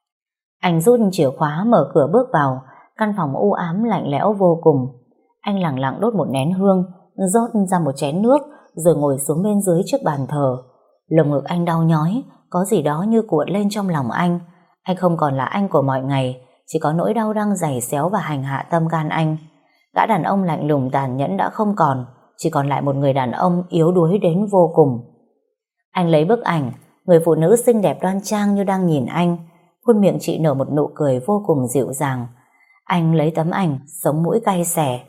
Anh rút chìa khóa mở cửa bước vào. Căn phòng u ám lạnh lẽo vô cùng. Anh lặng lặng đốt một nén hương, rót ra một chén nước, rồi ngồi xuống bên dưới chiếc bàn thờ. Lồng ngực anh đau nhói, có gì đó như cuộn lên trong lòng anh. Anh không còn là anh của mọi ngày, chỉ có nỗi đau đang giày xéo và hành hạ tâm can anh. Gã đàn ông lạnh lùng tàn nhẫn đã không còn, chỉ còn lại một người đàn ông yếu đuối đến vô cùng. Anh lấy bức ảnh, người phụ nữ xinh đẹp đoan trang như đang nhìn anh. Khuôn miệng chị nở một nụ cười vô cùng dịu dàng. Anh lấy tấm ảnh, sống mũi cay xè.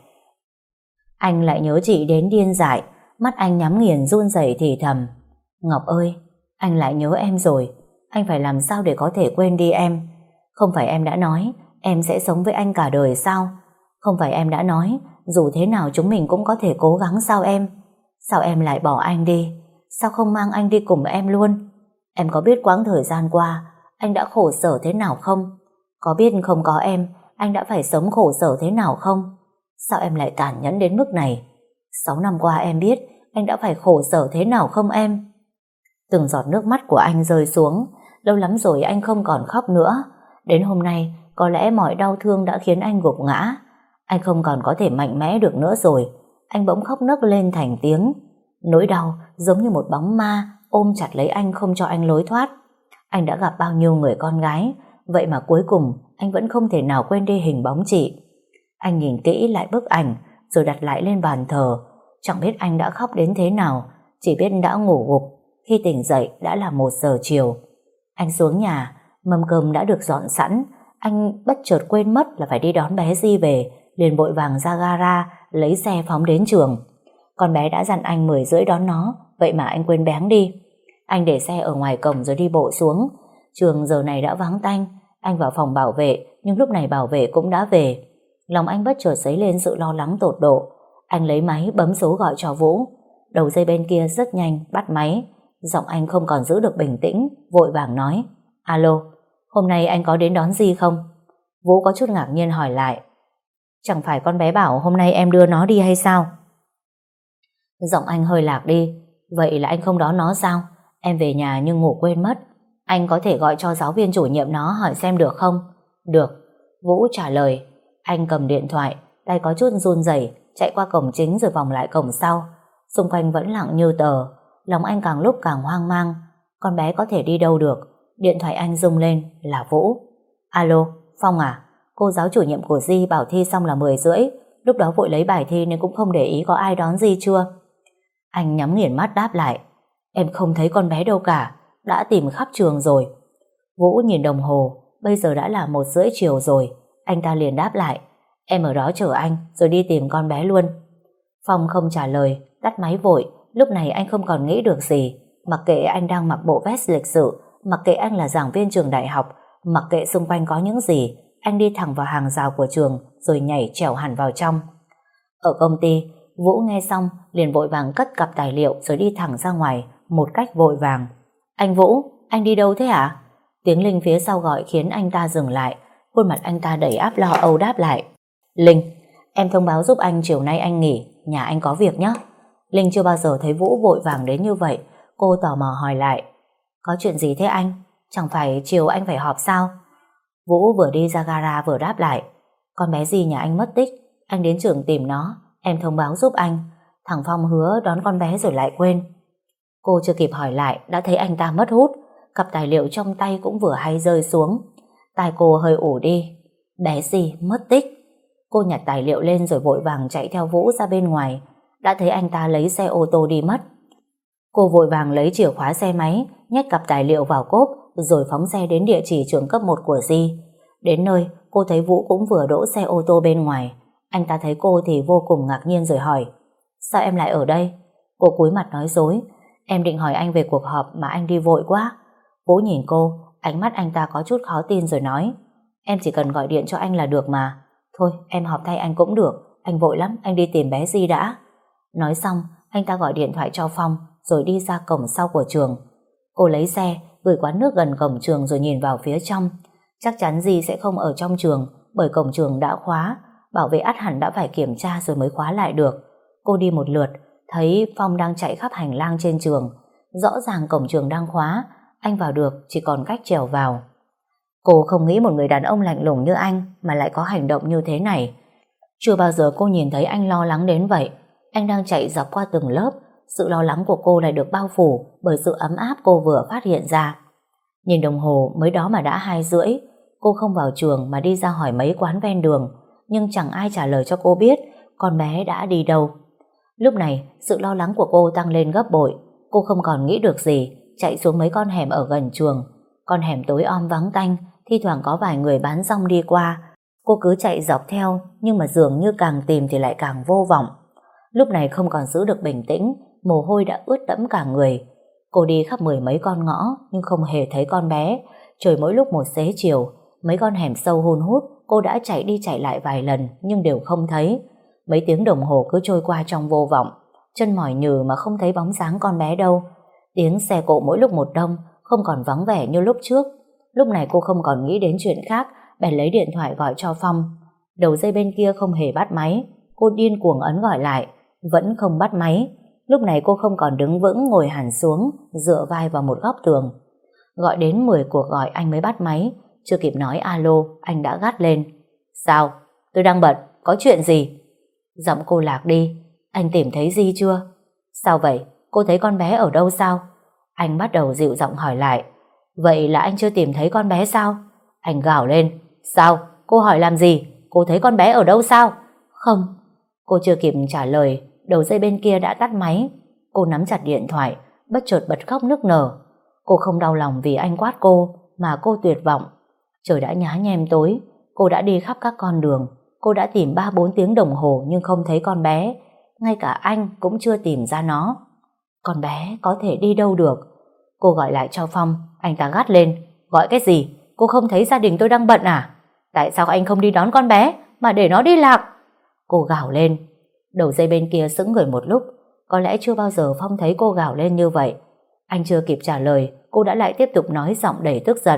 Anh lại nhớ chị đến điên dại, mắt anh nhắm nghiền run rẩy thì thầm: Ngọc ơi, anh lại nhớ em rồi. Anh phải làm sao để có thể quên đi em? Không phải em đã nói em sẽ sống với anh cả đời sao? Không phải em đã nói dù thế nào chúng mình cũng có thể cố gắng sao em? Sao em lại bỏ anh đi? Sao không mang anh đi cùng em luôn? Em có biết quãng thời gian qua anh đã khổ sở thế nào không? Có biết không có em anh đã phải sống khổ sở thế nào không? Sao em lại tàn nhẫn đến mức này? 6 năm qua em biết anh đã phải khổ sở thế nào không em? Từng giọt nước mắt của anh rơi xuống. Lâu lắm rồi anh không còn khóc nữa. Đến hôm nay có lẽ mọi đau thương đã khiến anh gục ngã. Anh không còn có thể mạnh mẽ được nữa rồi. Anh bỗng khóc nấc lên thành tiếng. Nỗi đau giống như một bóng ma ôm chặt lấy anh không cho anh lối thoát. Anh đã gặp bao nhiêu người con gái, vậy mà cuối cùng anh vẫn không thể nào quên đi hình bóng chị. Anh nhìn kỹ lại bức ảnh rồi đặt lại lên bàn thờ. Chẳng biết anh đã khóc đến thế nào, chỉ biết đã ngủ gục. Khi tỉnh dậy đã là 1 giờ chiều. Anh xuống nhà, mâm cơm đã được dọn sẵn. Anh bất chợt quên mất là phải đi đón bé Di về, liền vội vàng ra gara lấy xe phóng đến trường. Con bé đã dặn anh 10 rưỡi đón nó, vậy mà anh quên béng đi. Anh để xe ở ngoài cổng rồi đi bộ xuống. Trường giờ này đã vắng tanh. Anh vào phòng bảo vệ, nhưng lúc này bảo vệ cũng đã về. Lòng anh bất chợt dấy lên sự lo lắng tột độ. Anh lấy máy bấm số gọi cho Vũ. Đầu dây bên kia rất nhanh bắt máy. Giọng anh không còn giữ được bình tĩnh, vội vàng nói: Alo, hôm nay anh có đến đón Di không? Vũ có chút ngạc nhiên hỏi lại: Chẳng phải con bé bảo hôm nay em đưa nó đi hay sao? Giọng anh hơi lạc đi. Vậy là anh không đón nó sao? Em về nhà nhưng ngủ quên mất. Anh có thể gọi cho giáo viên chủ nhiệm nó hỏi xem được không? Được, Vũ trả lời. Anh cầm điện thoại, tay có chút run rẩy, chạy qua cổng chính rồi vòng lại cổng sau. Xung quanh vẫn lặng như tờ. Lòng anh càng lúc càng hoang mang. Con bé có thể đi đâu được? Điện thoại anh rung lên là Vũ. Alo, Phong à? Cô giáo chủ nhiệm của Di bảo thi xong là 10 rưỡi. Lúc đó vội lấy bài thi nên cũng không để ý có ai đón Di chưa. Anh nhắm nghiền mắt đáp lại: Em không thấy con bé đâu cả, đã tìm khắp trường rồi. Vũ nhìn đồng hồ, bây giờ đã là 1 rưỡi chiều rồi. Anh ta liền đáp lại: Em ở đó chờ anh rồi đi tìm con bé luôn. Phong không trả lời, tắt máy vội. Lúc này anh không còn nghĩ được gì. Mặc kệ anh đang mặc bộ vest lịch sự, mặc kệ anh là giảng viên trường đại học, mặc kệ xung quanh có những gì, anh đi thẳng vào hàng rào của trường rồi nhảy trèo hẳn vào trong. Ở công ty, Vũ nghe xong liền vội vàng cất cặp tài liệu rồi đi thẳng ra ngoài một cách vội vàng. Anh Vũ, anh đi đâu thế hả? Tiếng Linh phía sau gọi khiến anh ta dừng lại. Khuôn mặt anh ta đầy áp lo âu đáp lại: Linh, em thông báo giúp anh chiều nay anh nghỉ, nhà anh có việc nhé. Linh chưa bao giờ thấy Vũ vội vàng đến như vậy. Cô tò mò hỏi lại: Có chuyện gì thế anh? Chẳng phải chiều anh phải họp sao? Vũ vừa đi ra gara vừa đáp lại: Con bé Di nhà anh mất tích, anh đến trường tìm nó, em thông báo giúp anh. Thằng Phong hứa đón con bé rồi lại quên. Cô chưa kịp hỏi lại đã thấy anh ta mất hút. Cặp tài liệu trong tay cũng vừa hay rơi xuống. Tai cô hơi ủ đi. Bé Di mất tích. Cô nhặt tài liệu lên rồi vội vàng chạy theo Vũ ra bên ngoài. Đã thấy anh ta lấy xe ô tô đi mất. Cô vội vàng lấy chìa khóa xe máy, nhét cặp tài liệu vào cốp rồi phóng xe đến địa chỉ trường cấp 1 của Di. Đến nơi cô thấy Vũ cũng vừa đỗ xe ô tô bên ngoài. Anh ta thấy cô thì vô cùng ngạc nhiên rồi hỏi: Sao em lại ở đây? Cô cúi mặt nói dối: Em định hỏi anh về cuộc họp mà anh đi vội quá. Vũ nhìn cô, ánh mắt anh ta có chút khó tin rồi nói: Em chỉ cần gọi điện cho anh là được mà. Thôi em họp thay anh cũng được, anh vội lắm, anh đi tìm bé Di đã. Nói xong anh ta gọi điện thoại cho Phong rồi đi ra cổng sau của trường. Cô lấy xe gửi quán nước gần cổng trường rồi nhìn vào phía trong. Chắc chắn Di sẽ không ở trong trường, bởi cổng trường đã khóa, bảo vệ ắt hẳn đã phải kiểm tra rồi mới khóa lại được. Cô đi một lượt, thấy Phong đang chạy khắp hành lang trên trường. Rõ ràng cổng trường đang khóa, anh vào được chỉ còn cách trèo vào. Cô không nghĩ một người đàn ông lạnh lùng như anh mà lại có hành động như thế này. Chưa bao giờ cô nhìn thấy anh lo lắng đến vậy. Anh đang chạy dọc qua từng lớp, sự lo lắng của cô lại được bao phủ bởi sự ấm áp cô vừa phát hiện ra. Nhìn đồng hồ mới đó mà đã 2:30. Cô không vào trường mà đi ra hỏi mấy quán ven đường, nhưng chẳng ai trả lời cho cô biết con bé đã đi đâu. Lúc này sự lo lắng của cô tăng lên gấp bội. Cô không còn nghĩ được gì, chạy xuống mấy con hẻm ở gần trường. Con hẻm tối om vắng tanh, thi thoảng có vài người bán rong đi qua. Cô cứ chạy dọc theo, nhưng mà dường như càng tìm thì lại càng vô vọng. Lúc này không còn giữ được bình tĩnh, mồ hôi đã ướt đẫm cả người. Cô đi khắp 10 mấy con ngõ nhưng không hề thấy con bé. Trời mỗi lúc một xế chiều, mấy con hẻm sâu hun hút cô đã chạy đi chạy lại vài lần nhưng đều không thấy. Mấy tiếng đồng hồ cứ trôi qua trong vô vọng, chân mỏi nhừ mà không thấy bóng dáng con bé đâu. Tiếng xe cộ mỗi lúc một đông, không còn vắng vẻ như lúc trước. Lúc này cô không còn nghĩ đến chuyện khác, bèn lấy điện thoại gọi cho Phong. Đầu dây bên kia không hề bắt máy. Cô điên cuồng ấn gọi lại, vẫn không bắt máy. Lúc này cô không còn đứng vững, ngồi hẳn xuống, dựa vai vào một góc tường. Gọi đến 10 cuộc gọi anh mới bắt máy. Chưa kịp nói alo, anh đã gắt lên. Sao? Tôi đang bận, có chuyện gì? Giọng cô lạc đi. Anh tìm thấy Di chưa? Sao vậy? Cô thấy con bé ở đâu sao? Anh bắt đầu dịu giọng hỏi lại. Vậy là anh chưa tìm thấy con bé sao? Anh gào lên. Sao? Cô hỏi làm gì? Cô thấy con bé ở đâu sao? Không. Cô chưa kịp trả lời, đầu dây bên kia đã tắt máy. Cô nắm chặt điện thoại, bất chợt bật khóc nức nở. Cô không đau lòng vì anh quát cô, mà cô tuyệt vọng. Trời đã nhá nhem tối, cô đã đi khắp các con đường. Cô đã tìm 3-4 tiếng đồng hồ nhưng không thấy con bé. Ngay cả anh cũng chưa tìm ra nó. Con bé có thể đi đâu được? Cô gọi lại cho Phong. Anh ta gắt lên. Gọi cái gì? Cô không thấy gia đình tôi đang bận à? Tại sao anh không đi đón con bé mà để nó đi lạc? Cô gào lên. Đầu dây bên kia sững người một lúc. Có lẽ chưa bao giờ Phong thấy cô gào lên như vậy. Anh chưa kịp trả lời, cô đã lại tiếp tục nói giọng đầy tức giận.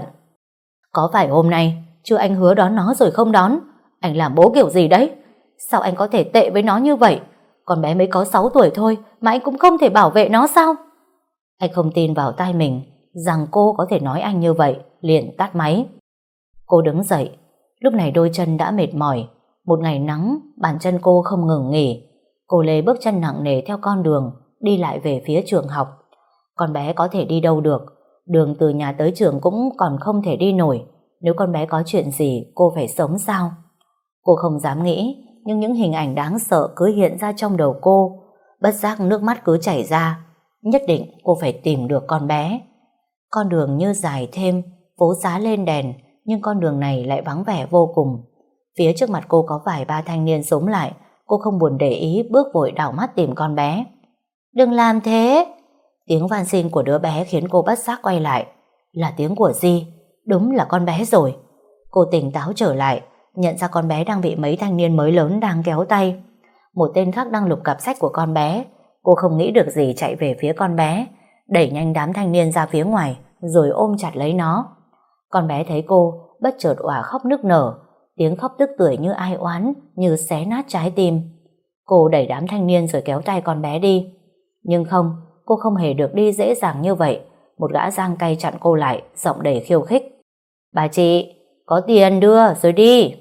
Có phải hôm nay chưa anh hứa đón nó rồi không đón? Anh làm bố kiểu gì đấy? Sao anh có thể tệ với nó như vậy? Con bé mới có 6 tuổi thôi mà anh cũng không thể bảo vệ nó sao? Anh không tin vào tai mình rằng cô có thể nói anh như vậy, liền tắt máy. Cô đứng dậy. Lúc này đôi chân đã mệt mỏi. Một ngày nắng, bàn chân cô không ngừng nghỉ. Cô lê bước chân nặng nề theo con đường, đi lại về phía trường học. Con bé có thể đi đâu được? Đường từ nhà tới trường cũng còn không thể đi nổi. Nếu con bé có chuyện gì, cô phải sống sao? Cô không dám nghĩ, nhưng những hình ảnh đáng sợ cứ hiện ra trong đầu cô. Bất giác nước mắt cứ chảy ra. Nhất định cô phải tìm được con bé. Con đường như dài thêm, phố xá lên đèn, nhưng con đường này lại vắng vẻ vô cùng. Phía trước mặt cô có vài ba thanh niên xúm lại. Cô không buồn để ý, bước vội đảo mắt tìm con bé. Đừng làm thế! Tiếng van xin của đứa bé khiến cô bất giác quay lại. Là tiếng của Di. Đúng là con bé rồi. Cô tỉnh táo trở lại, nhận ra con bé đang bị mấy thanh niên mới lớn đang kéo tay. Một tên khác đang lục cặp sách của con bé. Cô không nghĩ được gì chạy về phía con bé, đẩy nhanh đám thanh niên ra phía ngoài, rồi ôm chặt lấy nó. Con bé thấy cô, bất chợt òa khóc nức nở. Tiếng khóc tức tưởi như ai oán, như xé nát trái tim. Cô đẩy đám thanh niên rồi kéo tay con bé đi. Nhưng không, cô không hề được đi dễ dàng như vậy. Một gã giang tay chặn cô lại, giọng đầy khiêu khích. Bà chị, có tiền đưa rồi đi.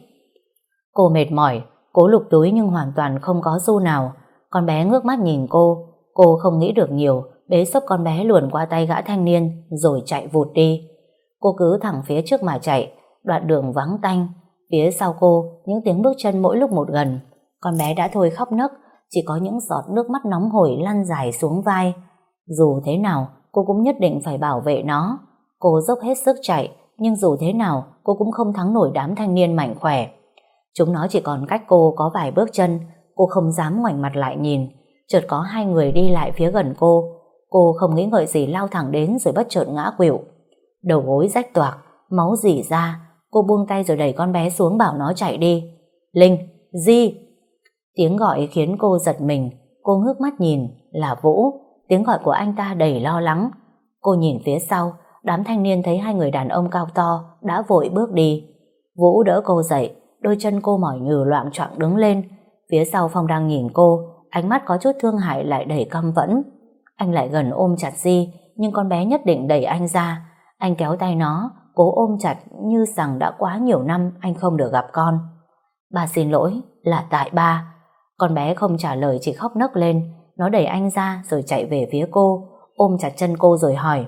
Cô mệt mỏi, cố lục túi nhưng hoàn toàn không có xu nào. Con bé ngước mắt nhìn cô không nghĩ được nhiều, bế xốc con bé luồn qua tay gã thanh niên rồi chạy vụt đi. Cô cứ thẳng phía trước mà chạy, đoạn đường vắng tanh. Phía sau cô, những tiếng bước chân mỗi lúc một gần. Con bé đã thôi khóc nấc, chỉ có những giọt nước mắt nóng hổi lăn dài xuống vai. Dù thế nào, cô cũng nhất định phải bảo vệ nó. Cô dốc hết sức chạy, nhưng dù thế nào, cô cũng không thắng nổi đám thanh niên mạnh khỏe. Chúng nó chỉ còn cách cô có vài bước chân. Cô không dám ngoảnh mặt lại nhìn. Chợt có hai người đi lại phía gần cô. Cô không nghĩ ngợi gì lao thẳng đến rồi bất chợt ngã khuỵu. Đầu gối rách toạc, máu rỉ ra. Cô buông tay rồi đẩy con bé xuống bảo nó chạy đi. Linh, Di. Tiếng gọi khiến cô giật mình. Cô ngước mắt nhìn, là Vũ. Tiếng gọi của anh ta đầy lo lắng. Cô nhìn phía sau, đám thanh niên thấy hai người đàn ông cao to đã vội bước đi. Vũ đỡ cô dậy, đôi chân cô mỏi nhừ loạng choạng đứng lên. Phía sau Phong đang nhìn cô, ánh mắt có chút thương hại lại đầy căm phẫn. Anh lại gần ôm chặt Di, nhưng con bé nhất định đẩy anh ra. Anh kéo tay nó, cố ôm chặt như rằng đã quá nhiều năm anh không được gặp con. Ba xin lỗi, là tại ba. Con bé không trả lời, chỉ khóc nấc lên. Nó đẩy anh ra rồi chạy về phía cô, ôm chặt chân cô rồi hỏi: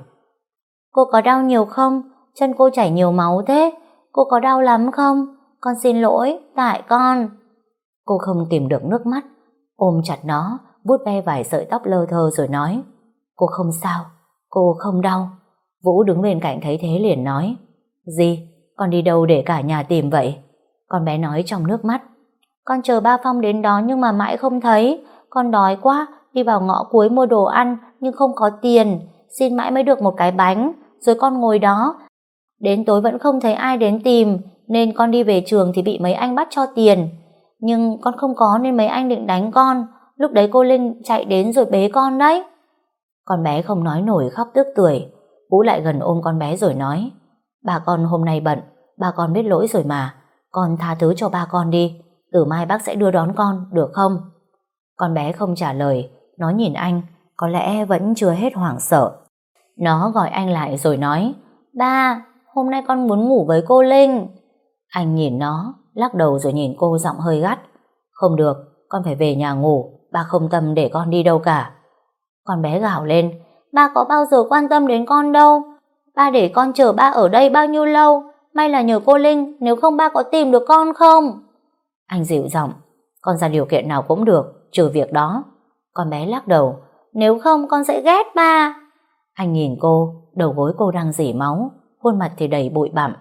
Cô có đau nhiều không? Chân cô chảy nhiều máu thế. Cô có đau lắm không? Con xin lỗi, tại con. Cô không kìm được nước mắt, ôm chặt nó, vuốt ve vài sợi tóc lơ thơ rồi nói: Cô không sao, cô không đau. Vũ đứng bên cạnh thấy thế liền nói: Gì? Con đi đâu để cả nhà tìm vậy? Con bé nói trong nước mắt: Con chờ ba Phong đến đó nhưng mà mãi không thấy. Con đói quá, đi vào ngõ cuối mua đồ ăn nhưng không có tiền. Xin mãi mới được một cái bánh. Rồi con ngồi đó. Đến tối vẫn không thấy ai đến tìm, nên con đi về trường thì bị mấy anh bắt cho tiền. Nhưng con không có nên mấy anh định đánh con. Lúc đấy cô Linh chạy đến rồi bế con đấy. Con bé không nói nổi, khóc tức tưởi. Vũ lại gần ôm con bé rồi nói: Ba con hôm nay bận, ba con biết lỗi rồi mà. Con tha thứ cho ba con đi. Từ mai bác sẽ đưa đón con, được không? Con bé không trả lời. Nó nhìn anh, có lẽ vẫn chưa hết hoảng sợ. Nó gọi anh lại rồi nói: Ba, hôm nay con muốn ngủ với cô Linh. Anh nhìn nó, lắc đầu rồi nhìn cô, giọng hơi gắt: Không được, con phải về nhà ngủ. Ba không tâm để con đi đâu cả. Con bé gào lên: Ba có bao giờ quan tâm đến con đâu. Ba để con chờ ba ở đây bao nhiêu lâu. May là nhờ cô Linh, nếu không ba có tìm được con không? Anh dịu giọng: Con ra điều kiện nào cũng được, trừ việc đó. Con bé lắc đầu: Nếu không con sẽ ghét ba. Anh nhìn cô, đầu gối cô đang rỉ máu, khuôn mặt thì đầy bụi bặm.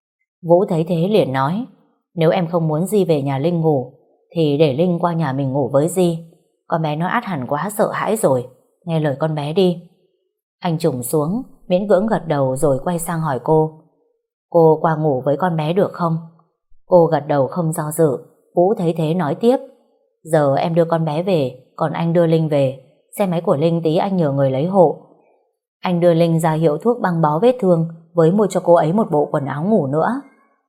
Vũ thấy thế liền nói: Nếu em không muốn Di về nhà Linh ngủ thì để Linh qua nhà mình ngủ với Di. Con bé nó át hẳn quá sợ hãi rồi. Nghe lời con bé đi. Anh trùng xuống, miễn cưỡng gật đầu rồi quay sang hỏi cô: Cô qua ngủ với con bé được không? Cô gật đầu không do dự. Vũ thấy thế nói tiếp: Giờ em đưa con bé về, còn anh đưa Linh về. Xe máy của Linh tí anh nhờ người lấy hộ. Anh đưa Linh ra hiệu thuốc băng bó vết thương, với mua cho cô ấy một bộ quần áo ngủ nữa.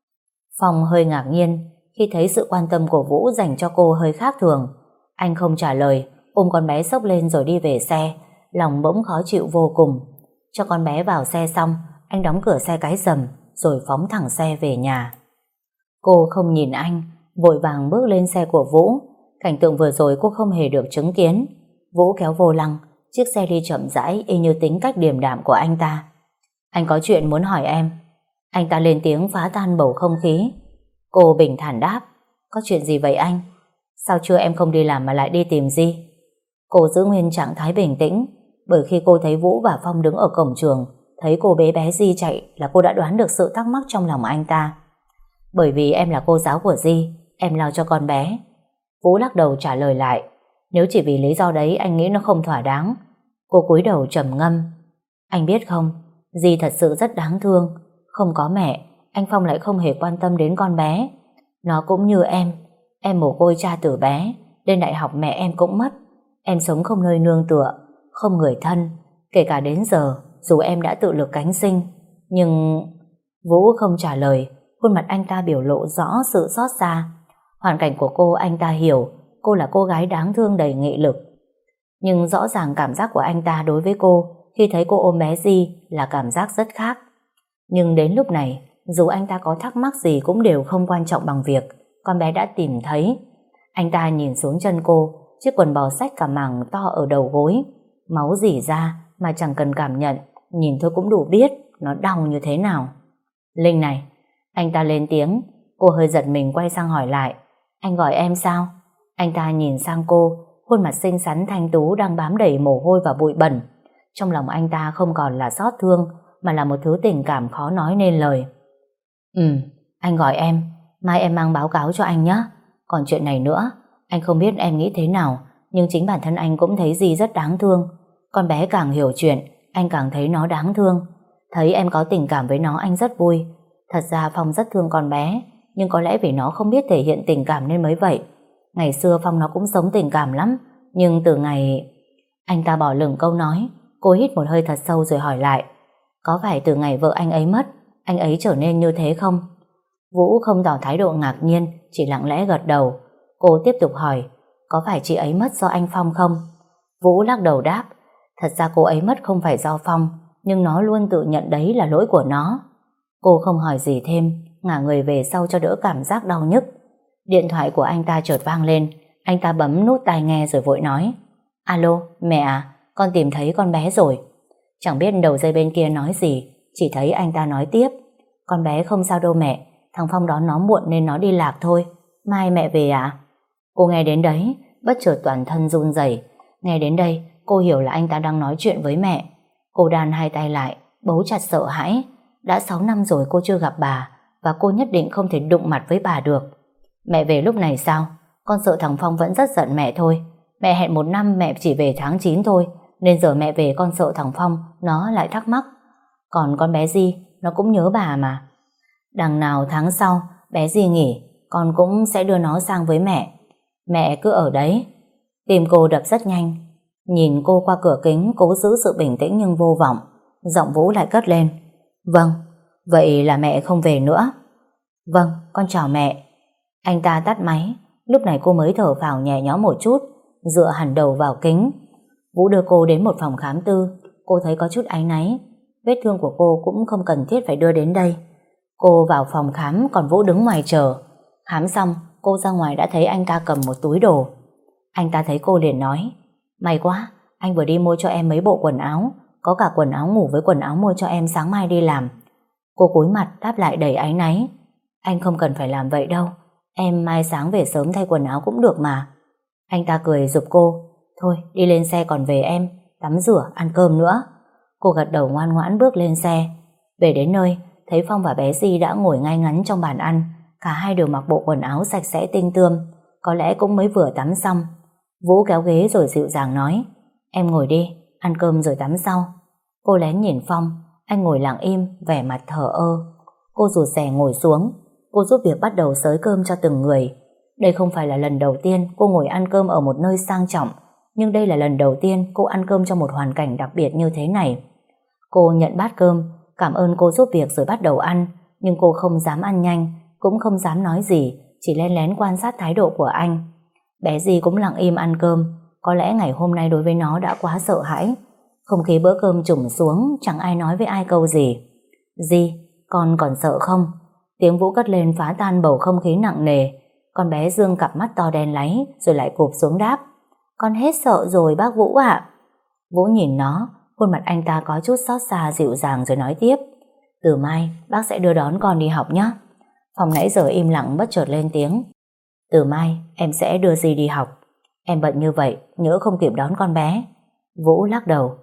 Phong hơi ngạc nhiên khi thấy sự quan tâm của Vũ dành cho cô hơi khác thường. Anh không trả lời, ôm con bé xốc lên rồi đi về xe. Lòng bỗng khó chịu vô cùng. Cho con bé vào xe xong, anh đóng cửa xe cái rầm rồi phóng thẳng xe về nhà. Cô không nhìn anh, vội vàng bước lên xe của Vũ. Cảnh tượng vừa rồi cô không hề được chứng kiến. Vũ kéo vô lăng, chiếc xe đi chậm rãi y như tính cách điềm đạm của anh ta. Anh có chuyện muốn hỏi em. Anh ta lên tiếng phá tan bầu không khí. Cô bình thản đáp: Có chuyện gì vậy anh? Sao trưa em không đi làm mà lại đi tìm Di? Cô giữ nguyên trạng thái bình tĩnh, bởi khi cô thấy Vũ và Phong đứng ở cổng trường, thấy cô bế bé Di chạy là cô đã đoán được sự thắc mắc trong lòng anh ta. Bởi vì em là cô giáo của Di, em lo cho con bé. Vũ lắc đầu trả lời lại: Nếu chỉ vì lý do đấy anh nghĩ nó không thỏa đáng. Cô cúi đầu trầm ngâm: Anh biết không, Di thật sự rất đáng thương. Không có mẹ, anh Phong lại không hề quan tâm đến con bé. Nó cũng như em mồ côi cha từ bé, lên đại học mẹ em cũng mất. Em sống không nơi nương tựa, không người thân. Kể cả đến giờ, dù em đã tự lực cánh sinh, nhưng... Vũ không trả lời. Khuôn mặt anh ta biểu lộ rõ sự xót xa. Hoàn cảnh của cô anh ta hiểu. Cô là cô gái đáng thương đầy nghị lực. Nhưng rõ ràng cảm giác của anh ta đối với cô khi thấy cô ôm bé Di là cảm giác rất khác. Nhưng đến lúc này, dù anh ta có thắc mắc gì cũng đều không quan trọng bằng việc con bé đã tìm thấy. Anh ta nhìn xuống chân cô, chiếc quần bò xách cả mảng to ở đầu gối, máu rỉ ra mà chẳng cần cảm nhận, nhìn thôi cũng đủ biết nó đau như thế nào. Linh này, anh ta lên tiếng. Cô hơi giật mình quay sang hỏi lại: Anh gọi em sao? Anh ta nhìn sang cô, khuôn mặt xinh xắn thanh tú đang bám đầy mồ hôi và bụi bẩn. Trong lòng anh ta không còn là xót thương, mà là một thứ tình cảm khó nói nên lời. Anh gọi em, mai em mang báo cáo cho anh nhé. Còn chuyện này nữa, anh không biết em nghĩ thế nào, nhưng chính bản thân anh cũng thấy Di rất đáng thương. Con bé càng hiểu chuyện, anh càng thấy nó đáng thương. Thấy em có tình cảm với nó anh rất vui. Thật ra Phong rất thương con bé, nhưng có lẽ vì nó không biết thể hiện tình cảm nên mới vậy. Ngày xưa Phong nó cũng sống tình cảm lắm, nhưng từ ngày... Anh ta bỏ lửng câu nói. Cô hít một hơi thật sâu rồi hỏi lại: Có phải từ ngày vợ anh ấy mất, anh ấy trở nên như thế không? Vũ không tỏ thái độ ngạc nhiên, chỉ lặng lẽ gật đầu. Cô tiếp tục hỏi, có phải chị ấy mất do anh Phong không? Vũ lắc đầu đáp, thật ra cô ấy mất không phải do Phong, nhưng nó luôn tự nhận đấy là lỗi của nó. Cô không hỏi gì thêm, ngả người về sau cho đỡ cảm giác đau nhức. Điện thoại của anh ta chợt vang lên, anh ta bấm nút tai nghe rồi vội nói, alo, mẹ à, con tìm thấy con bé rồi. Chẳng biết đầu dây bên kia nói gì, chỉ thấy anh ta nói tiếp, con bé không sao đâu mẹ, thằng Phong đón nó muộn nên nó đi lạc thôi, mai mẹ về à? Cô nghe đến đấy, bất chợt toàn thân run rẩy. Nghe đến đây, cô hiểu là anh ta đang nói chuyện với mẹ. Cô đan hai tay lại, bấu chặt sợ hãi. Đã 6 năm rồi cô chưa gặp bà, và cô nhất định không thể đụng mặt với bà được. Mẹ về lúc này sao? Con sợ thằng Phong vẫn rất giận mẹ thôi. Mẹ hẹn 1 năm mẹ chỉ về tháng 9 thôi, nên giờ mẹ về con sợ thằng Phong nó lại thắc mắc. Còn con bé Di, nó cũng nhớ bà mà. Đằng nào tháng sau bé Di nghỉ, con cũng sẽ đưa nó sang với mẹ. Mẹ cứ ở đấy. Tim cô đập rất nhanh. Nhìn cô qua cửa kính, cố giữ sự bình tĩnh nhưng vô vọng. Giọng Vũ lại cất lên, vâng, vậy là mẹ không về nữa. Vâng, con chào mẹ. Anh ta tắt máy. Lúc này cô mới thở phào nhẹ nhõm một chút, dựa hẳn đầu vào kính. Vũ đưa cô đến một phòng khám tư. Cô thấy có chút áy náy. Vết thương của cô cũng không cần thiết phải đưa đến đây. Cô vào phòng khám, còn Vũ đứng ngoài chờ. Khám xong, cô ra ngoài đã thấy anh ta cầm một túi đồ. Anh ta thấy cô liền nói, may quá, anh vừa đi mua cho em mấy bộ quần áo, có cả quần áo ngủ với quần áo mua cho em sáng mai đi làm. Cô cúi mặt đáp lại đầy áy náy, anh không cần phải làm vậy đâu, em mai sáng về sớm thay quần áo cũng được mà. Anh ta cười giục cô, thôi đi lên xe còn về em, tắm rửa, ăn cơm nữa. Cô gật đầu ngoan ngoãn bước lên xe. Về đến nơi, thấy Phong và bé Di đã ngồi ngay ngắn trong bàn ăn. Cả hai đều mặc bộ quần áo sạch sẽ tinh tươm, có lẽ cũng mới vừa tắm xong. Vũ kéo ghế rồi dịu dàng nói, em ngồi đi, ăn cơm rồi tắm sau. Cô lén nhìn Phong, anh ngồi lặng im, vẻ mặt thờ ơ. Cô rụt rè ngồi xuống. Cô giúp việc bắt đầu xới cơm cho từng người. Đây không phải là lần đầu tiên cô ngồi ăn cơm ở một nơi sang trọng, nhưng đây là lần đầu tiên cô ăn cơm trong một hoàn cảnh đặc biệt như thế này. Cô nhận bát cơm, cảm ơn cô giúp việc rồi bắt đầu ăn, nhưng cô không dám ăn nhanh, cũng không dám nói gì, chỉ lén lén quan sát thái độ của anh. Bé Di cũng lặng im ăn cơm, có lẽ ngày hôm nay đối với nó đã quá sợ hãi. Không khí bữa cơm trùng xuống, chẳng ai nói với ai câu gì. Di, con còn sợ không? Tiếng Vũ cất lên phá tan bầu không khí nặng nề. Con bé dương cặp mắt to đen láy, rồi lại cụp xuống đáp, con hết sợ rồi bác Vũ ạ. Vũ nhìn nó, khuôn mặt anh ta có chút xót xa dịu dàng rồi nói tiếp, từ mai bác sẽ đưa đón con đi học nhé. Phòng nãy giờ im lặng bất chợt lên tiếng, từ mai em sẽ đưa Di đi học. Em bận như vậy, nhỡ không kịp đón con bé. Vũ lắc đầu.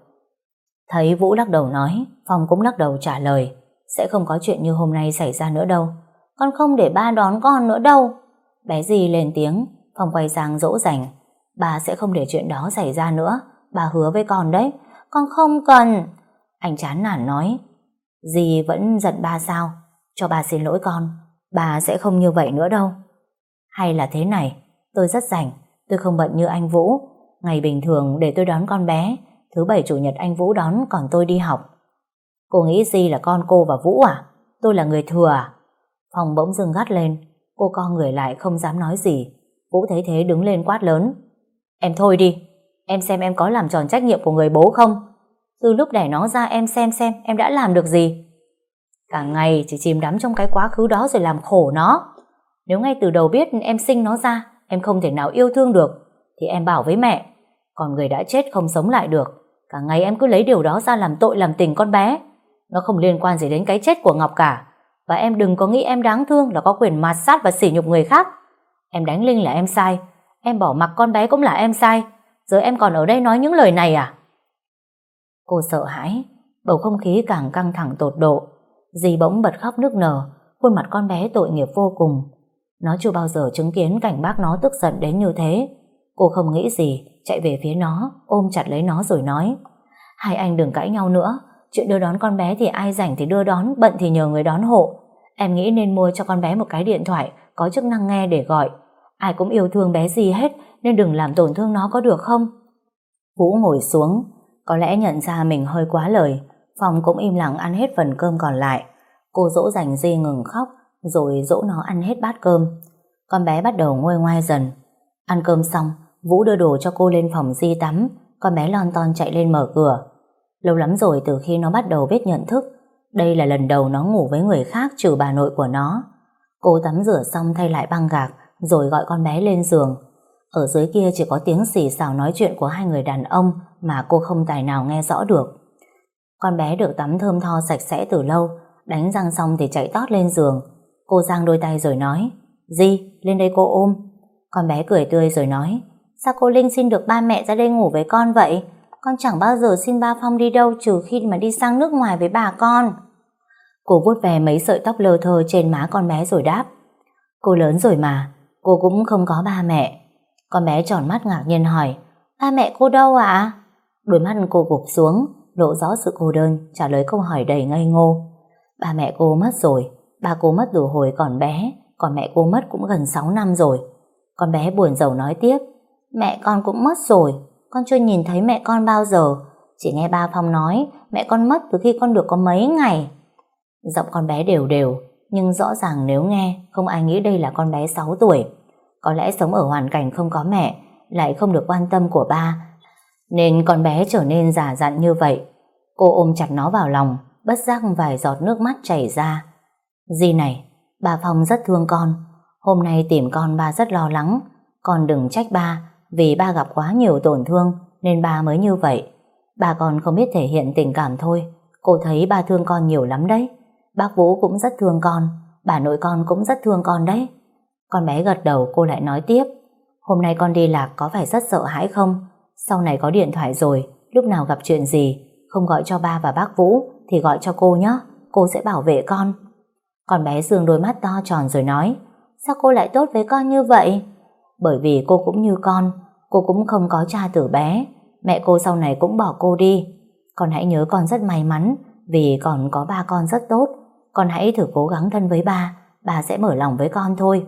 Thấy Vũ lắc đầu nói, Phong cũng lắc đầu trả lời, sẽ không có chuyện như hôm nay xảy ra nữa đâu. Con không để ba đón con nữa đâu. Bé Di lên tiếng. Phong quay sang dỗ dành, bà sẽ không để chuyện đó xảy ra nữa, bà hứa với con đấy. Con không cần. Anh chán nản nói, Di vẫn giận ba sao? Cho bà xin lỗi con, bà sẽ không như vậy nữa đâu. Hay là thế này, tôi rất rảnh, tôi không bận như anh Vũ. Ngày bình thường để tôi đón con bé, thứ bảy chủ nhật anh Vũ đón, còn tôi đi học. Cô nghĩ Di là con cô và Vũ à? Tôi là người thừa à? Phong bỗng dưng gắt lên. Cô co người lại không dám nói gì. Vũ thấy thế đứng lên quát lớn, em thôi đi, em xem em có làm tròn trách nhiệm của người bố không? Từ lúc đẻ nó ra em xem em đã làm được gì? Cả ngày chỉ chìm đắm trong cái quá khứ đó rồi làm khổ nó. Nếu ngay từ đầu biết em sinh nó ra em không thể nào yêu thương được, thì em bảo với mẹ, còn người đã chết không sống lại được. Cả ngày em cứ lấy điều đó ra làm tội làm tình con bé. Nó không liên quan gì đến cái chết của Ngọc cả. Và em đừng có nghĩ em đáng thương là có quyền mạt sát và sỉ nhục người khác. Em đánh Linh là em sai, em bỏ mặc con bé cũng là em sai. Giờ em còn ở đây nói những lời này à? Cô sợ hãi. Bầu không khí càng căng thẳng tột độ. Dì bỗng bật khóc nức nở. Khuôn mặt con bé tội nghiệp vô cùng. Nó chưa bao giờ chứng kiến cảnh bác nó tức giận đến như thế. Cô không nghĩ gì, chạy về phía nó, ôm chặt lấy nó rồi nói, hai anh đừng cãi nhau nữa. Chuyện đưa đón con bé thì ai rảnh thì đưa đón, bận thì nhờ người đón hộ. Em nghĩ nên mua cho con bé một cái điện thoại có chức năng nghe để gọi. Ai cũng yêu thương bé gì hết, nên đừng làm tổn thương nó có được không? Vũ ngồi xuống. Có lẽ nhận ra mình hơi quá lời, Phong cũng im lặng ăn hết phần cơm còn lại. Cô dỗ dành Di ngừng khóc, rồi dỗ nó ăn hết bát cơm. Con bé bắt đầu nguôi ngoai dần. Ăn cơm xong, Vũ đưa đồ cho cô lên phòng Di tắm. Con bé lon ton chạy lên mở cửa. Lâu lắm rồi từ khi nó bắt đầu biết nhận thức, đây là lần đầu nó ngủ với người khác trừ bà nội của nó. Cô tắm rửa xong thay lại băng gạc, rồi gọi con bé lên giường. Ở dưới kia chỉ có tiếng xì xào nói chuyện của hai người đàn ông mà cô không tài nào nghe rõ được. Con bé được tắm thơm tho sạch sẽ từ lâu, đánh răng xong thì chạy tót lên giường. Cô giang đôi tay rồi nói, Di, lên đây cô ôm. Con bé cười tươi rồi nói, sao cô Linh xin được ba mẹ ra đây ngủ với con vậy? Con chẳng bao giờ xin ba Phong đi đâu trừ khi mà đi sang nước ngoài với bà con. Cô vuốt về mấy sợi tóc lơ thơ trên má con bé rồi đáp, cô lớn rồi mà, cô cũng không có ba mẹ. Con bé tròn mắt ngạc nhiên hỏi, ba mẹ cô đâu ạ? Đôi mắt cô gục xuống, lộ rõ sự cô đơn, trả lời câu hỏi đầy ngây ngô. Ba mẹ cô mất rồi, ba cô mất từ hồi còn bé, còn mẹ cô mất cũng gần 6 năm rồi. Con bé buồn rầu nói tiếp, mẹ con cũng mất rồi, con chưa nhìn thấy mẹ con bao giờ, chỉ nghe ba Phong nói mẹ con mất từ khi con được có mấy ngày. Giọng con bé đều đều, nhưng rõ ràng nếu nghe, không ai nghĩ đây là con bé 6 tuổi. Có lẽ sống ở hoàn cảnh không có mẹ, lại không được quan tâm của ba, nên con bé trở nên già dặn như vậy. Cô ôm chặt nó vào lòng, bất giác vài giọt nước mắt chảy ra. Di này, ba Phong rất thương con. Hôm nay tìm con ba rất lo lắng. Con đừng trách ba, vì ba gặp quá nhiều tổn thương nên ba mới như vậy. Ba con không biết thể hiện tình cảm thôi. Cô thấy ba thương con nhiều lắm đấy. Bác Vũ cũng rất thương con, bà nội con cũng rất thương con đấy. Con bé gật đầu. Cô lại nói tiếp, hôm nay con đi lạc có phải rất sợ hãi không? Sau này có điện thoại rồi, lúc nào gặp chuyện gì không gọi cho ba và bác Vũ thì gọi cho cô nhé, cô sẽ bảo vệ con. Con bé dương đôi mắt to tròn rồi nói, sao cô lại tốt với con như vậy? Bởi vì cô cũng như cô cũng không có cha từ bé, mẹ cô sau này cũng bỏ cô đi. Con hãy nhớ con rất may mắn vì còn có ba con rất tốt. Con hãy thử cố gắng thân với ba sẽ mở lòng với con thôi.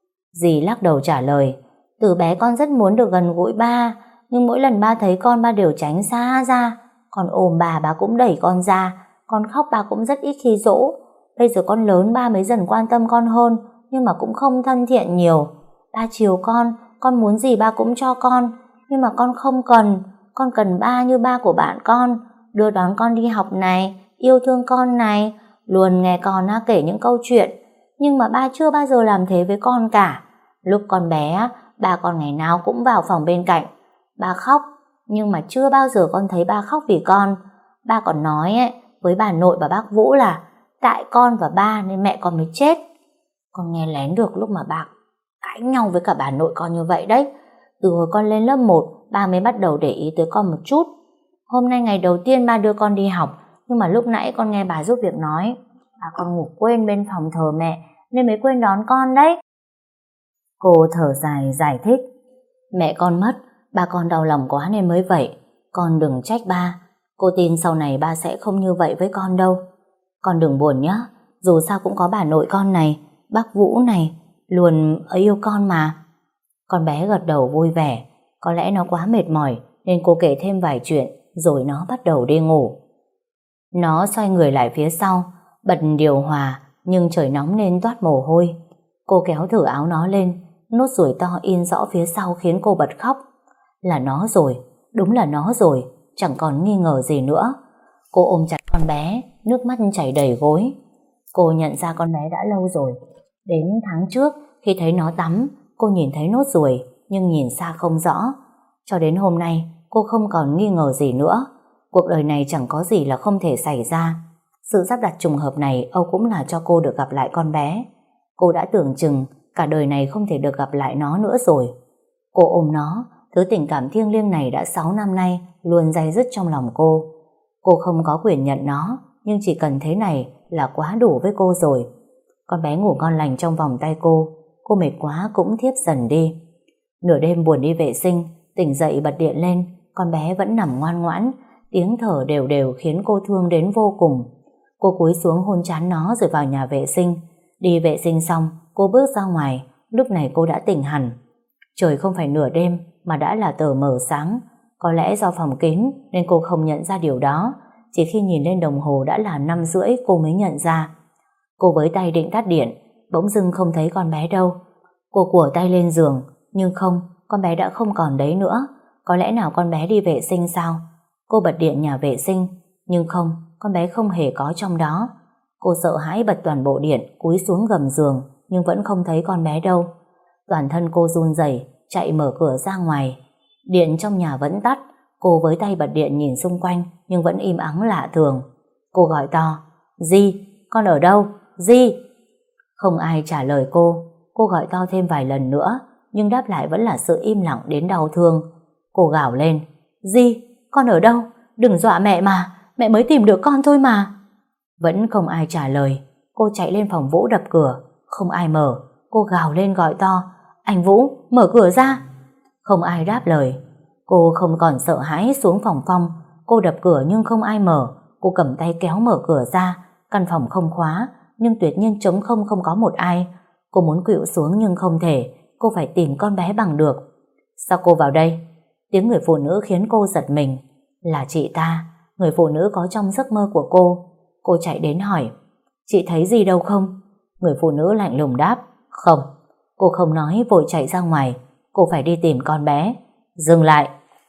Dì lắc đầu trả lời, từ bé con rất muốn được gần gũi ba, nhưng mỗi lần ba thấy con ba đều tránh xa ra. Con ôm bà cũng đẩy con ra, con khóc ba cũng rất ít khi dỗ. Bây giờ con lớn ba mới dần quan tâm con hơn, nhưng mà cũng không thân thiện nhiều. Ba chiều con muốn gì ba cũng cho con, nhưng mà con không cần. Con cần ba như ba của bạn con, đưa đón con đi học này, yêu thương con này, luôn nghe con kể những câu chuyện. Nhưng mà ba chưa bao giờ làm thế với con cả. Lúc con bé, ba con ngày nào cũng vào phòng bên cạnh. Ba khóc, nhưng mà chưa bao giờ con thấy ba khóc vì con. Ba còn nói với bà nội và bác Vũ là tại con và ba nên mẹ con mới chết. Con nghe lén được lúc mà ba cãi nhau với cả bà nội con như vậy đấy. Từ hồi con lên lớp 1, ba mới bắt đầu để ý tới con một chút. Hôm nay ngày đầu tiên ba đưa con đi học, nhưng mà lúc nãy con nghe bà giúp việc nói bà con ngủ quên bên phòng thờ mẹ nên mới quên đón con đấy. Cô thở dài giải thích, mẹ con mất, ba con đau lòng quá nên mới vậy. Con đừng trách ba, cô tin sau này ba sẽ không như vậy với con đâu. Con đừng buồn nhé, dù sao cũng có bà nội con này, bác Vũ này, luôn yêu con mà. Con bé gật đầu vui vẻ, có lẽ nó quá mệt mỏi nên cô kể thêm vài chuyện rồi nó bắt đầu đi ngủ. Nó xoay người lại phía sau, bật điều hòa nhưng trời nóng nên toát mồ hôi. Cô kéo thử áo nó lên, nốt ruồi to in rõ phía sau khiến cô bật khóc. Là nó rồi, đúng là nó rồi, chẳng còn nghi ngờ gì nữa. Cô ôm chặt con bé, nước mắt chảy đầy gối. Cô nhận ra con bé đã lâu rồi. Đến tháng trước, khi thấy nó tắm, cô nhìn thấy nốt ruồi, nhưng nhìn xa không rõ. Cho đến hôm nay, cô không còn nghi ngờ gì nữa. Cuộc đời này chẳng có gì là không thể xảy ra. Sự sắp đặt trùng hợp này Âu cũng là cho cô được gặp lại con bé. Cô đã tưởng chừng cả đời này không thể được gặp lại nó nữa rồi. Cô ôm nó, thứ tình cảm thiêng liêng này đã 6 năm nay luôn day dứt trong lòng cô. Cô không có quyền nhận nó, nhưng chỉ cần thế này là quá đủ với cô rồi. Con bé ngủ ngon lành trong vòng tay cô mệt quá cũng thiếp dần đi. Nửa đêm buồn đi vệ sinh, tỉnh dậy bật điện lên, con bé vẫn nằm ngoan ngoãn, tiếng thở đều đều khiến cô thương đến vô cùng. Cô cúi xuống hôn trán nó rồi vào nhà vệ sinh. Đi vệ sinh xong, cô bước ra ngoài, lúc này cô đã tỉnh hẳn. Trời không phải nửa đêm mà đã là tờ mờ sáng. Có lẽ do phòng kín nên cô không nhận ra điều đó. Chỉ khi nhìn lên đồng hồ đã là 5:30 cô mới nhận ra. Cô với tay định tắt điện, bỗng dưng không thấy con bé đâu. Cô của tay lên giường, nhưng không, con bé đã không còn đấy nữa. Có lẽ nào con bé đi vệ sinh sao? Cô bật điện nhà vệ sinh, nhưng không, con bé không hề có trong đó. Cô sợ hãi bật toàn bộ điện, cúi xuống gầm giường, nhưng vẫn không thấy con bé đâu. Toàn thân cô run rẩy, chạy mở cửa ra ngoài. Điện trong nhà vẫn tắt, cô với tay bật điện nhìn xung quanh, nhưng vẫn im ắng lạ thường. Cô gọi to, Di, con ở đâu? Di! Không ai trả lời cô gọi to thêm vài lần nữa, nhưng đáp lại vẫn là sự im lặng đến đau thương. Cô gào lên, Di, con ở đâu? Đừng dọa mẹ mà, mẹ mới tìm được con thôi mà. Vẫn không ai trả lời. Cô chạy lên phòng Vũ đập cửa, không ai mở. Cô gào lên gọi to, anh Vũ, mở cửa ra. Không ai đáp lời. Cô không còn sợ hãi xuống phòng Phong. Cô đập cửa nhưng không ai mở. Cô cầm tay kéo mở cửa ra. Căn phòng không khóa, nhưng tuyệt nhiên trống không, không có một ai. Cô muốn khuỵu xuống nhưng không thể. Cô phải tìm con bé bằng được. Sao cô vào đây? Tiếng người phụ nữ khiến cô giật mình. Là chị ta, người phụ nữ có trong giấc mơ của cô. Cô chạy đến hỏi, chị thấy gì đâu không? Người phụ nữ lạnh lùng đáp, không. Cô không nói, vội chạy ra ngoài. Cô phải đi tìm con bé. Dừng lại.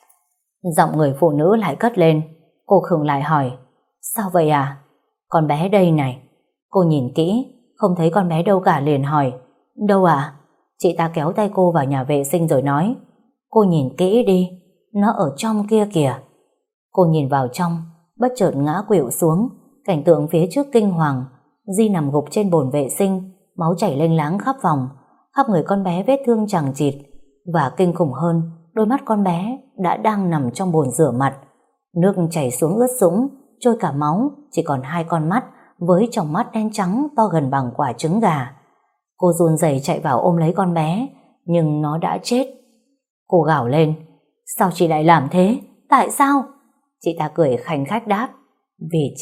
Giọng người phụ nữ lại cất lên. Cô khựng lại hỏi, sao vậy à? Con bé đây này. Cô nhìn kỹ, không thấy con bé đâu cả, liền hỏi, đâu à? Chị ta kéo tay cô vào nhà vệ sinh rồi nói, cô nhìn kỹ đi, nó ở trong kia kìa. Cô nhìn vào trong, bất chợt ngã khuỵu xuống. Cảnh tượng phía trước kinh hoàng. Di nằm gục trên bồn vệ sinh, máu chảy lênh láng khắp phòng, khắp người con bé vết thương chằng chịt. Và kinh khủng hơn, đôi mắt con bé đã đang nằm trong bồn rửa mặt. Nước chảy xuống ướt sũng, trôi cả máu, chỉ còn hai con mắt với tròng mắt đen trắng to gần bằng quả trứng gà. Cô run rẩy chạy vào ôm lấy con bé, nhưng nó đã chết. Cô gào lên, sao chị lại làm thế? Tại sao? Chị ta cười khanh khách đáp, vì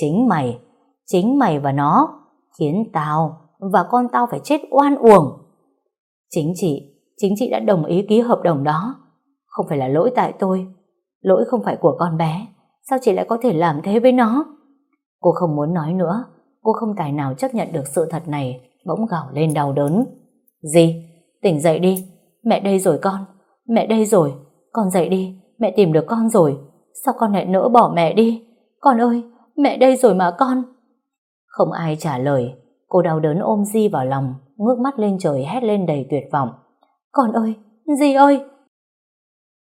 chính mày và nó khiến tao và con tao phải chết oan uổng. Chính chị đã đồng ý ký hợp đồng đó. Không phải là lỗi tại tôi, lỗi không phải của con bé. Sao chị lại có thể làm thế với nó? Cô không muốn nói nữa. Cô không tài nào chấp nhận được sự thật này, bỗng gào lên đau đớn. Gì? Tỉnh dậy đi. Mẹ đây rồi con. Mẹ đây rồi. Con dậy đi. Mẹ tìm được con rồi. Sao con lại nỡ bỏ mẹ đi? Con ơi, mẹ đây rồi mà con. Không ai trả lời. Cô đau đớn ôm Di vào lòng, ngước mắt lên trời hét lên đầy tuyệt vọng. Con ơi, Di ơi,